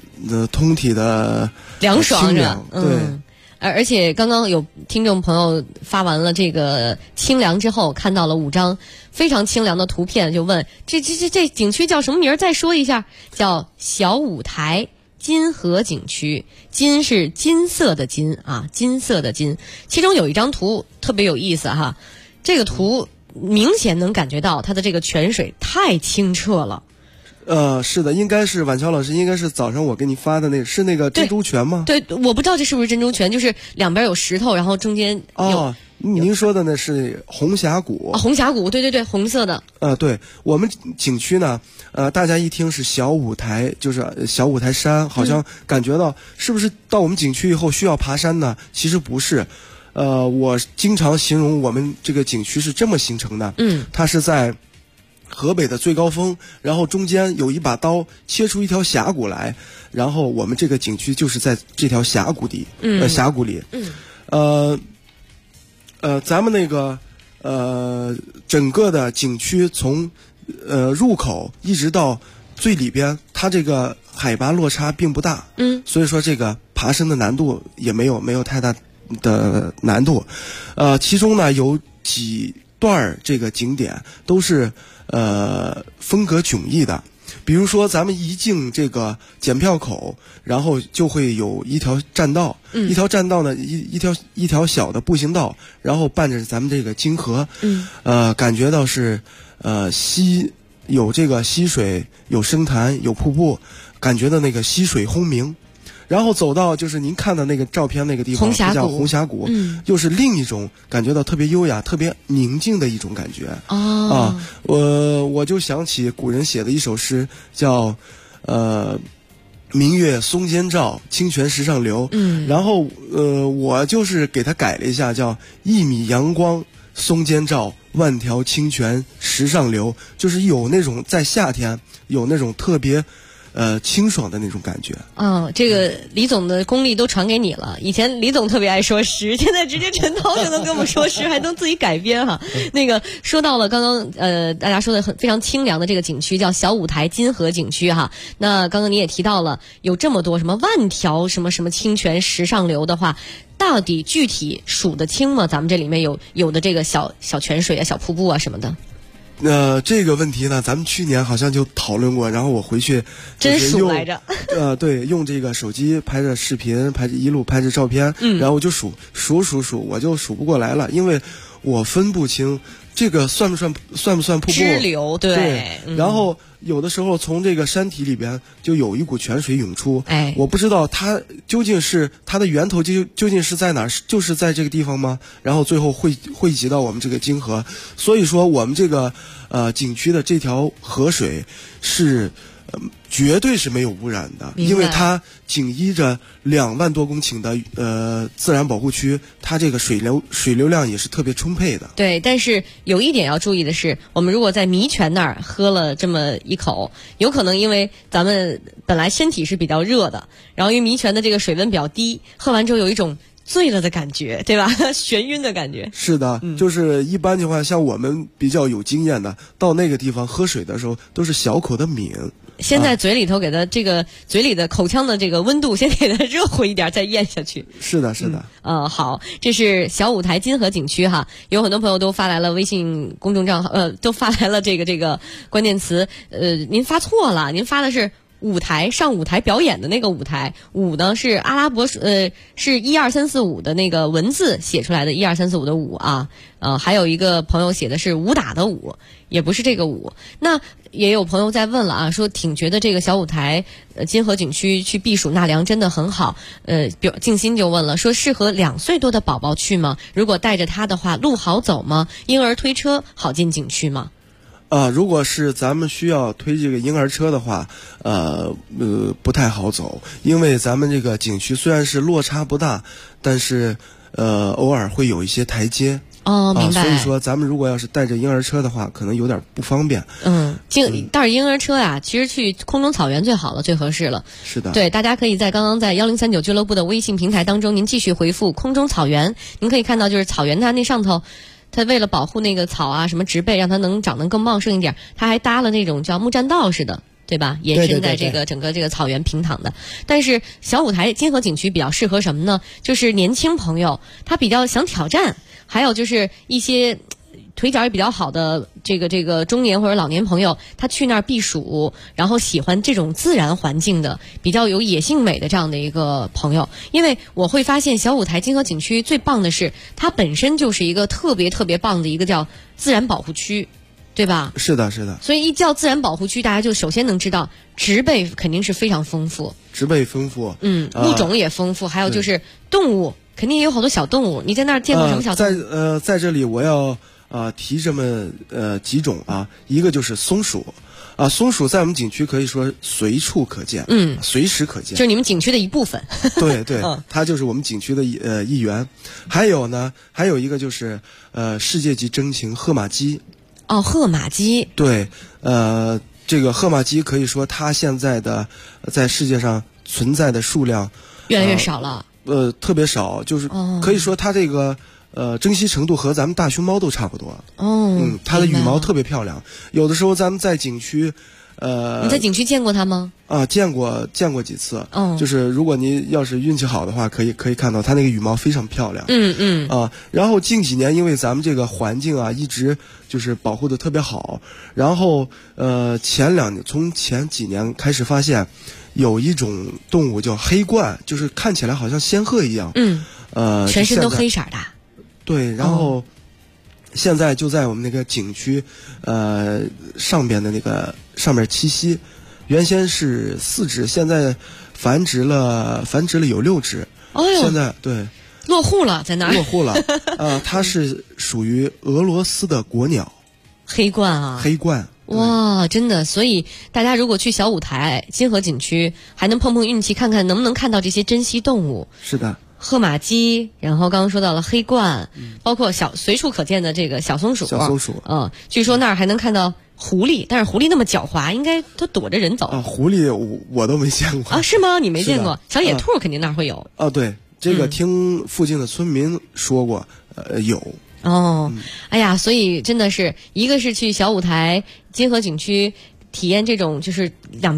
凉爽着。 对。 而且刚刚有听众朋友发完了这个清凉之后，看到了5张非常清凉的图片，就问这景区叫什么名儿？再说一下，叫小舞台金河景区。金是金色的金啊，金色的金。其中有一张图特别有意思哈，这个图明显能感觉到它的这个泉水太清澈了。 是的，应该是晚桥老师，应该是早上我给你发的是那个珍珠泉吗？ 对，我不知道这是不是珍珠泉，就是两边有石头，然后中间有。 您说的呢是红峡谷。 红峡谷，对，红色的。 对，我们景区呢，大家一听是小舞台，就是小舞台山，好像感觉到是不是到我们景区以后需要爬山呢？其实不是。我经常形容我们这个景区是这么形成的。它是在河北的最高峰，然后中间有一把刀切出一条峡谷来，然后我们这个景区就是在这条峡谷里。咱们那个整个的景区从入口一直到最里边，它这个海拔落差并不大。所以说这个爬升的难度也没有太大的难度。其中呢有几段这个景点都是风格迥异的，比如说咱们一进这个检票口，然后就会有一条栈道，一条栈道呢一条小的步行道，然后伴着咱们这个金河，感觉到是有这个溪水，有深潭，有瀑布，感觉到那个溪水轰鸣。然后走到就是您看的那个照片那个地方，叫红峡谷，又是另一种感觉到特别优雅、特别宁静的一种感觉。我就想起古人写的一首诗，叫明月松间照，清泉石上流。然后我就是给它改了一下，叫一米阳光松间照，万条清泉石上流，就是有那种在夏天有那种特别清爽的那种感觉。 这个李总的功力都传给你了。以前李总特别爱说诗，现在直接陈涛就能跟我们说诗，还能自己改编哈。那个说到了刚刚大家说的非常清凉的这个景区叫小舞台金河景区哈。那刚刚你也提到了有这么多什么万条什么什么清泉石上流的话，到底具体数得清吗？咱们这里面有的这个小泉水啊、小瀑布啊什么的。 这个问题呢，咱们去年好像就讨论过，然后我回去真数来着。 对，用这个手机拍着视频，一路拍着照片，然后我就数，我就数不过来了，因为我分不清这个算不算瀑布支流。对， 然后有的时候从这个山体里边就有一股泉水涌出，我不知道它究竟是它的源头究竟是在哪儿，就是在这个地方吗？然后最后汇集到我们这个金河，所以说我们这个景区的这条河水是绝对是没有污染的，因为它紧依着2万多公顷的自然保护区，它这个水流量也是特别充沛的。 对，但是有一点要注意的是，我们如果在迷泉那儿喝了这么一口，有可能因为咱们本来身体是比较热的，然后因为迷泉的这个水温比较低，喝完之后有一种醉了的感觉，对吧？眩晕的感觉。 是的，就是一般情况下，像我们比较有经验的，到那个地方喝水的时候都是小口的抿。 先在嘴里头给它这个嘴里的口腔的这个温度先给它热乎一点，再咽下去。 是的，是的。 好，这是小舞台金河景区哈，有很多朋友都发来了微信公众账号，都发来了这个关键词，您发错了，您发的是舞台，上舞台表演的那个舞台，舞呢是阿拉伯是12345的那个文字写出来的12345的舞啊，还有一个朋友写的是武打的舞，也不是这个舞。那也有朋友在问了啊，说挺觉得这个小舞台金河景区去避暑纳凉真的很好。静心就问了，说适合2岁多的宝宝去吗？如果带着他的话，路好走吗？婴儿推车好进景区吗？ 如果是咱们需要推这个婴儿车的话，不太好走，因为咱们这个景区虽然是落差不大，但是偶尔会有一些台阶。 明白。 所以说咱们如果要是带着婴儿车的话，可能有点不方便。 带着婴儿车啊，其实去空中草原最好了，最合适了。 是的。 对，大家可以在刚刚在1039俱乐部的微信平台当中，您继续回复空中草原，您可以看到就是草原它那上头，它为了保护那个草啊什么植被，让它能长得更茂盛一点，它还搭了那种叫木栈道似的，对吧？延伸在这个整个这个草原平躺的。但是小舞台金河景区比较适合什么呢？就是年轻朋友他比较想挑战，还有就是一些腿脚也比较好的这个中年或者老年朋友，他去那儿避暑，然后喜欢这种自然环境的比较有野性美的这样的一个朋友。因为我会发现小舞台金河景区最棒的是它本身就是一个特别特别棒的一个叫自然保护区，对吧？ 是的，是的。 所以一叫自然保护区，大家就首先能知道植被肯定是非常丰富， 植被丰富， 物种也丰富，还有就是动物肯定也有好多小动物。你在那儿见过什么小动物？ 在这里我要提这么几种啊，一个就是松鼠。松鼠在我们景区可以说随处可见，随时可见， 就是你们景区的一部分。 对对，它就是我们景区的一员。还有一个就是世界级珍禽褐马鸡。 褐马鸡。 对，这个褐马鸡可以说它现在的在世界上存在的数量越来越少了。 特别少，就是可以说它这个珍惜程度和咱们大熊猫都差不多。它的羽毛特别漂亮。有的时候咱们在景区， 你在景区见过它吗？ 见过几次。就是如果你要是运气好的话，可以看到它那个羽毛非常漂亮。然后近几年因为咱们这个环境啊，一直就是保护的特别好。然后从前几年开始发现，有一种动物叫黑鹳，就是看起来好像仙鹤一样。 全身都黑色的。 对，然后现在就在我们那个景区上边的那个上面栖息，原先是4只，现在繁殖了有6只。现在对落户了，在那儿落户了。它是属于俄罗斯的国鸟， 黑鹳啊， 黑鹳。 哇，真的！所以大家如果去小舞台金河景区，还能碰碰运气，看看能不能看到这些珍稀动物。 是的。 褐马鸡，然后刚刚说到了黑鹳，包括随处可见的这个小松鼠。 据说那儿还能看到狐狸，但是狐狸那么狡猾，应该都躲着人走啊。狐狸我都没见过啊，是吗？你没见过？小野兔肯定那儿会有啊。对，这个听附近的村民说过，有。 哦，哎呀，所以真的是一个是去小五台金河景区体验这种，就是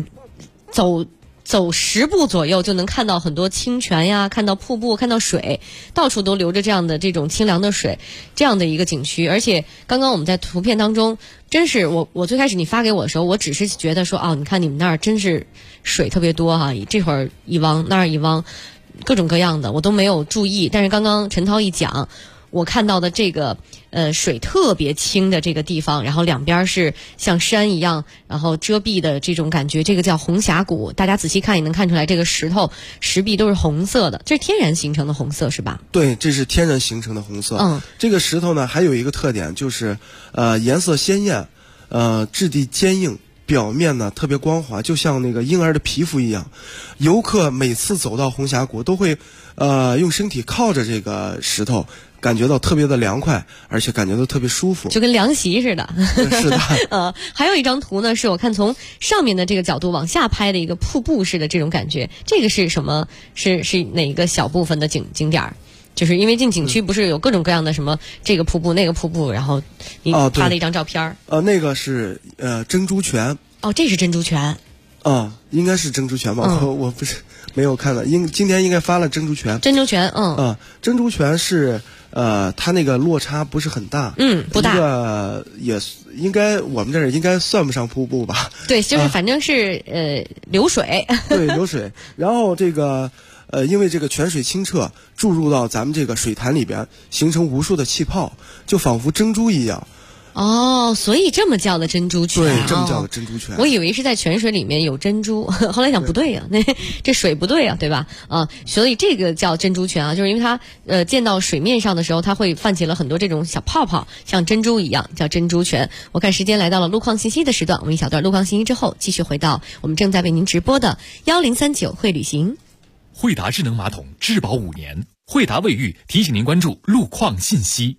走10步左右就能看到很多清泉呀，看到瀑布，看到水，到处都流着这样的这种清凉的水，这样的一个景区。而且刚刚我们在图片当中，真是我最开始你发给我的时候，我只是觉得说，你看你们那儿真是水特别多哈，这会儿一汪那儿一汪，各种各样的我都没有注意。但是刚刚陈涛一讲，我看到的这个水特别清的这个地方，然后两边是像山一样然后遮蔽的这种感觉，这个叫红峡谷。大家仔细看也能看出来，这个石壁都是红色的，这是天然形成的红色是吧？ 对，这是天然形成的红色。这个石头呢还有一个特点，就是颜色鲜艳，质地坚硬，表面呢特别光滑，就像那个婴儿的皮肤一样。游客每次走到红峡谷都会用身体靠着这个石头，感觉到特别的凉快，而且感觉到特别舒服， 就跟凉席似的。 是的。 还有一张图呢，是我看从上面的这个角度往下拍的一个瀑布式的这种感觉。这个是什么？是哪一个小部分的景点？就是因为进景区不是有各种各样的什么这个瀑布那个瀑布，然后你发了一张照片。 那个是珍珠泉。 哦，这是珍珠泉。 应该是珍珠泉吧？我不是没有看到，今天应该发了珍珠泉。 珍珠泉， 珍珠泉是它那个落差不是很大， 不大， 也应该我们这儿应该算不上瀑布吧？ 对，就是反正是流水。 对，流水。然后这个因为这个泉水清澈，注入到咱们这个水潭里边，形成无数的气泡，就仿佛珍珠一样。 所以这么叫的珍珠泉。 对，这么叫的珍珠泉。 我以为是在泉水里面有珍珠，后来想不对呀，这水不对呀，对吧？所以这个叫珍珠泉啊，就是因为它溅到水面上的时候，它会泛起了很多这种小泡泡，像珍珠一样，叫珍珠泉。我看时间来到了路况信息的时段，我们一小段路况信息之后，继续回到我们正在为您直播的1039会旅行。 惠达智能马桶质保5年，惠达卫浴提醒您关注路况信息。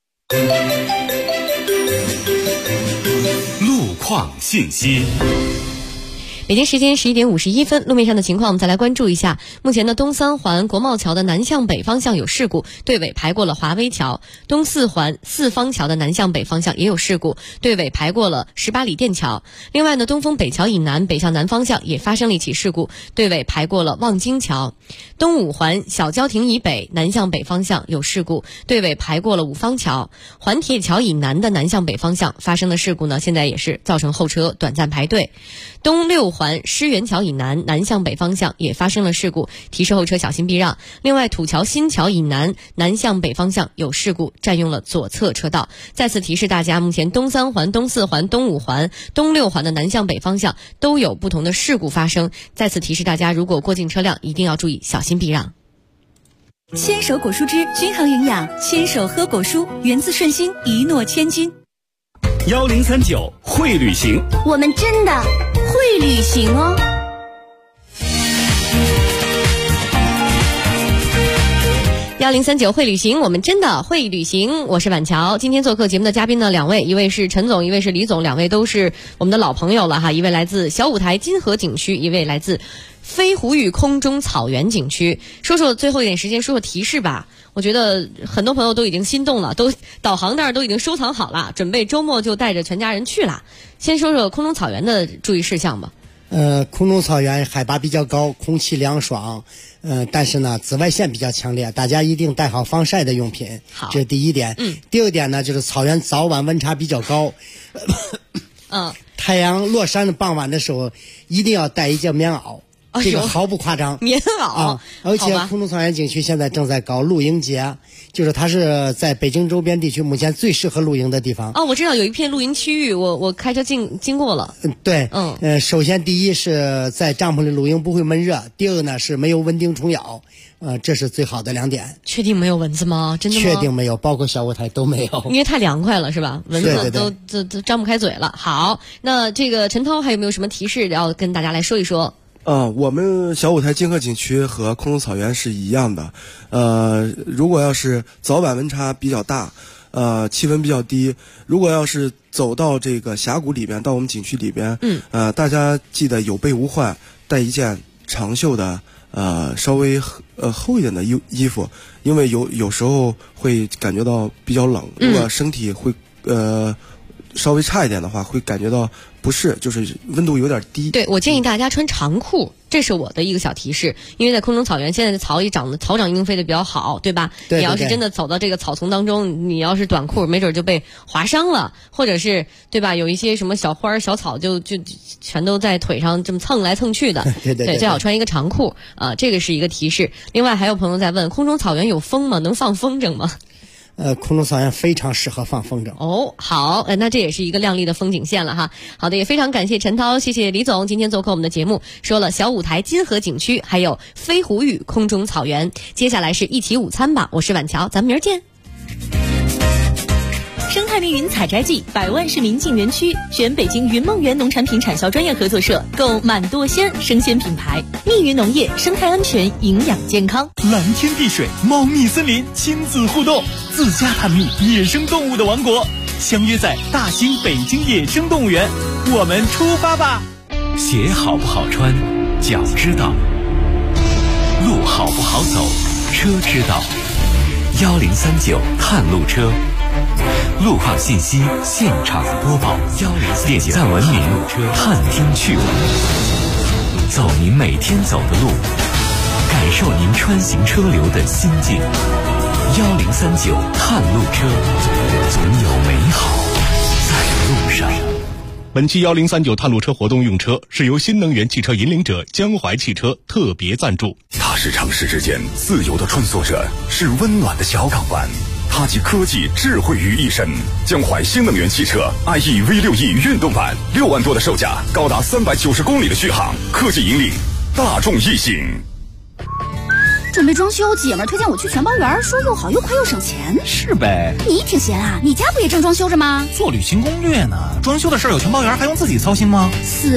路况信息。 北京时间11点51分，路面上的情况我们再来关注一下。目前呢，东三环国贸桥的南向北方向有事故，队尾排过了华威桥；东四环四方桥的南向北方向也有事故，队尾排过了18里店桥。另外呢，东风北桥以南北向南方向也发生了一起事故，队尾排过了望京桥。东五环小郊亭以北南向北方向有事故，队尾排过了五方桥。环铁桥以南的南向北方向发生的事故呢，现在也是造成后车短暂排队。东六环狮园桥以南南向北方向也发生了事故，提示后车小心避让。另外，土桥新桥以南南向北方向有事故，占用了左侧车道。再次提示大家，目前东三环、东四环、东五环、东六环的南向北方向都有不同的事故发生。再次提示大家，如果过境车辆一定要注意小心避让。 牵手果蔬汁均衡营养，牵手喝果蔬，源自顺心，一诺千金。 1039会旅行， 我们真的会旅行哦。 1039会旅行，我们真的会旅行。我是婉乔，今天做客节目的嘉宾呢两位，一位是陈总，一位是李总，两位都是我们的老朋友了哈。一位来自小五台金河景区，一位来自飞狐峪空中草原景区。说说最后一点时间，说说提示吧。我觉得很多朋友都已经心动了，都导航那儿都已经收藏好了，准备周末就带着全家人去了。先说说空中草原的注意事项吧。 空中草原海拔比较高，空气凉爽，但是呢紫外线比较强烈，大家一定带好防晒的用品。 好， 这是第一点。第二点呢，就是草原早晚温差比较高。太阳落山的傍晚的时候，一定要带一件棉袄。这个毫不夸张， 棉袄而且空中草原景区现在正在搞露营节，就是它是在北京周边地区目前最适合露营的地方。 我知道有一片露营区域，我开车经过了。 对，首先第一是在帐篷里露营不会闷热，第二呢是没有蚊叮虫咬，这是最好的2点。 确定没有蚊子吗？真的吗？ 确定没有，包括小五台都没有， 因为太凉快了是吧？蚊子都张不开嘴了。好，那这个陈涛还有没有什么提示要跟大家来说一说？ 我们小五台金河景区和空中草原是一样的。如果要是早晚温差比较大， 气温比较低。如果要是走到这个峡谷里边，到我们景区里边，大家记得有备无患，带一件长袖的稍微厚一点的衣服，因为有时候会感觉到比较冷，如果身体会稍微差一点的话，会感觉到不适，就是温度有点低。 对，我建议大家穿长裤，这是我的一个小提示。因为在空中草原，现在的草长莺飞的比较好，对吧？ 对。 你要是真的走到这个草丛当中，你要是短裤，没准就被划伤了，或者是对吧？有一些什么小花小草就全都在腿上这么蹭来蹭去的。 对， 最好穿一个长裤这个是一个提示。另外还有朋友在问，空中草原有风吗？能放风筝吗？ 空中草原非常适合放风筝。 好，那这也是一个亮丽的风景线了哈。好的，也非常感谢陈涛，谢谢李总今天做客我们的节目，说了小舞台金河景区，还有飞狐峪空中草原。接下来是一起午餐吧，我是婉乔，咱们明儿见。 生态密云采摘季，100万市民进园区，选北京云梦园农产品产销专业合作社，购满舵鲜生鲜品牌。密云农业，生态安全，营养健康。 蓝天碧水，猫蜜森林，亲子互动，自家探秘野生动物的王国，相约在大兴北京野生动物园，我们出发吧！ 鞋好不好穿，脚知道；路好不好走，车知道。1039探路车。路况信息现场播报，点赞文明探听趣闻，走您每天走的路，感受您穿行车流的心境。1039探路车，总有美好在路上。 本期1039探路车活动用车是由新能源汽车引领者江淮汽车特别赞助。 它是城市之间自由的穿梭者，是温暖的小港湾。它集科技智慧于一身，江淮新能源汽车 IE V6E 运动版，6万多的售价，高达390公里的续航，科技引领，大众异性。 准备装修，姐们儿推荐我去全包园，说又好又快又省钱。 是呗， 你挺闲啊，你家不也正装修着吗？ 做旅行攻略呢，装修的事儿有全包园还用自己操心吗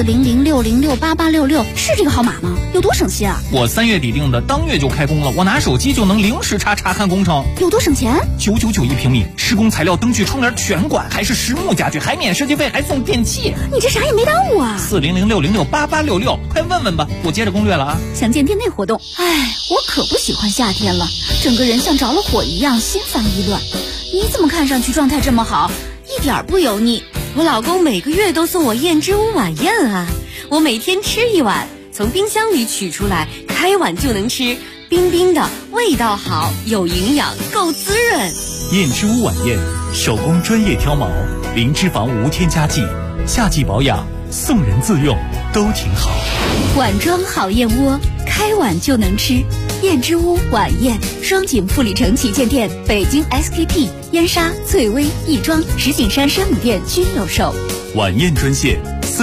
？400606886是这个号码吗？有多省心啊？ 我3月底定的，当月就开工了，我拿手机就能零时查看工程。 有多省钱 ？999一平米，施工材料、灯具、窗帘全管，还是实木家具，还免设计费，还送电器。 你这啥也没耽误啊 ！400606886，快问问吧，我接着攻略了啊！ 详见店内活动。我可不喜欢夏天了，整个人像着了火一样，心烦意乱。你怎么看上去状态这么好，一点不油腻？ 我老公每个月都送我燕之屋晚宴啊，我每天吃一碗，从冰箱里取出来，开碗就能吃，冰冰的，味道好，有营养，够滋润。 燕之屋晚宴，手工专业挑毛，零脂肪无添加剂，夏季保养，送人自用，都挺好。 碗装好燕窝，开碗就能吃。燕之屋晚宴，双井富里城旗舰店、北京 SKP、燕莎、翠微、亦庄、石景山生米店均有售。 晚宴专线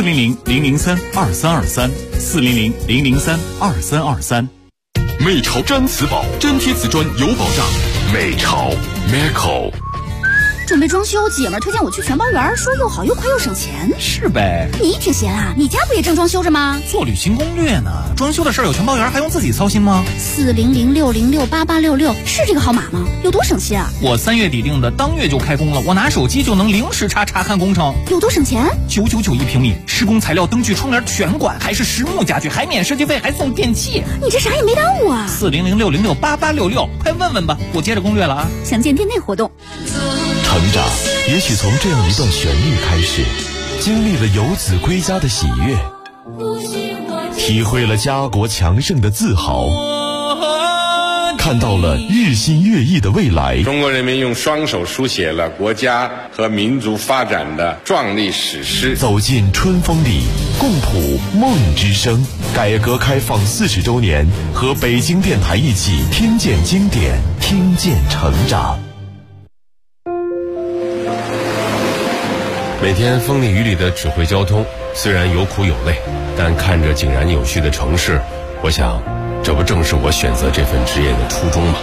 400-003-2323，400-003-2323。 美潮毡瓷宝，真贴瓷砖有保障。美潮 Meco。 准备装修，姐们儿推荐我去全包园，说又好又快又省钱。 是呗， 你挺闲啊，你家不也正装修着吗？ 做旅行攻略呢，装修的事儿有全包园还用自己操心吗 ？400606886是这个号码吗？有多省心啊？ 我3月底定的，当月就开工了，我拿手机就能零时查看工程。 有多省钱 ？999一平米，施工材料、灯具、窗帘全管，还是实木家具，还免设计费，还送电器。 你这啥也没耽误啊 ！400606886，快问问吧，我接着攻略了啊！ 详见店内活动。 成长也许从这样一段旋律开始，经历了游子归家的喜悦，体会了家国强盛的自豪，看到了日新月异的未来。 中国人民用双手书写了国家和民族发展的壮丽史诗。 走进春风里，共谱梦之声。改革开放40周年，和北京电台一起听见经典，听见成长。 每天风里雨里的指挥交通，虽然有苦有累，但看着井然有序的城市，我想这不正是我选择这份职业的初衷吗？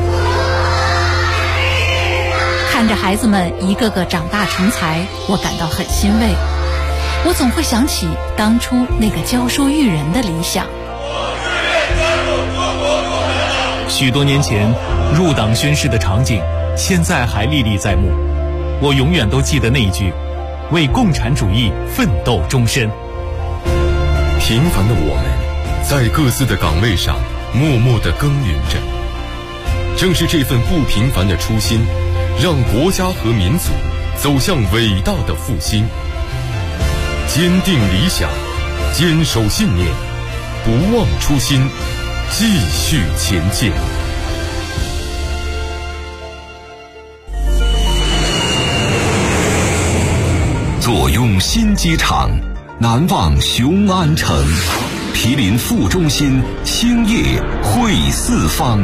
看着孩子们一个个长大成才，我感到很欣慰。我总会想起当初那个教书育人的理想。 许多年前入党宣誓的场景现在还历历在目。我永远都记得那一句：为共产主义奋斗终身。 平凡的我们，在各自的岗位上默默地耕耘着。正是这份不平凡的初心，让国家和民族走向伟大的复兴。坚定理想，坚守信念，不忘初心，继续前进。 坐拥新机场，难忘雄安城，毗邻副中心，兴业汇四方。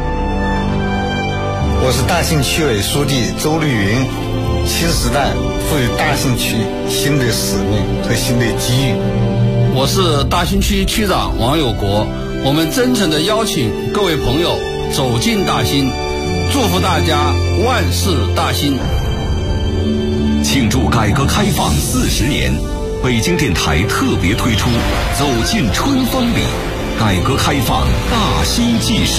我是大兴区委书记周绿云，新时代赋予大兴区新的使命和新的机遇。 我是大兴区区长王有国，我们真诚地邀请各位朋友走进大兴，祝福大家万事大兴。 庆祝改革开放40年，北京电台特别推出《走进春风里》改革开放大兴纪实。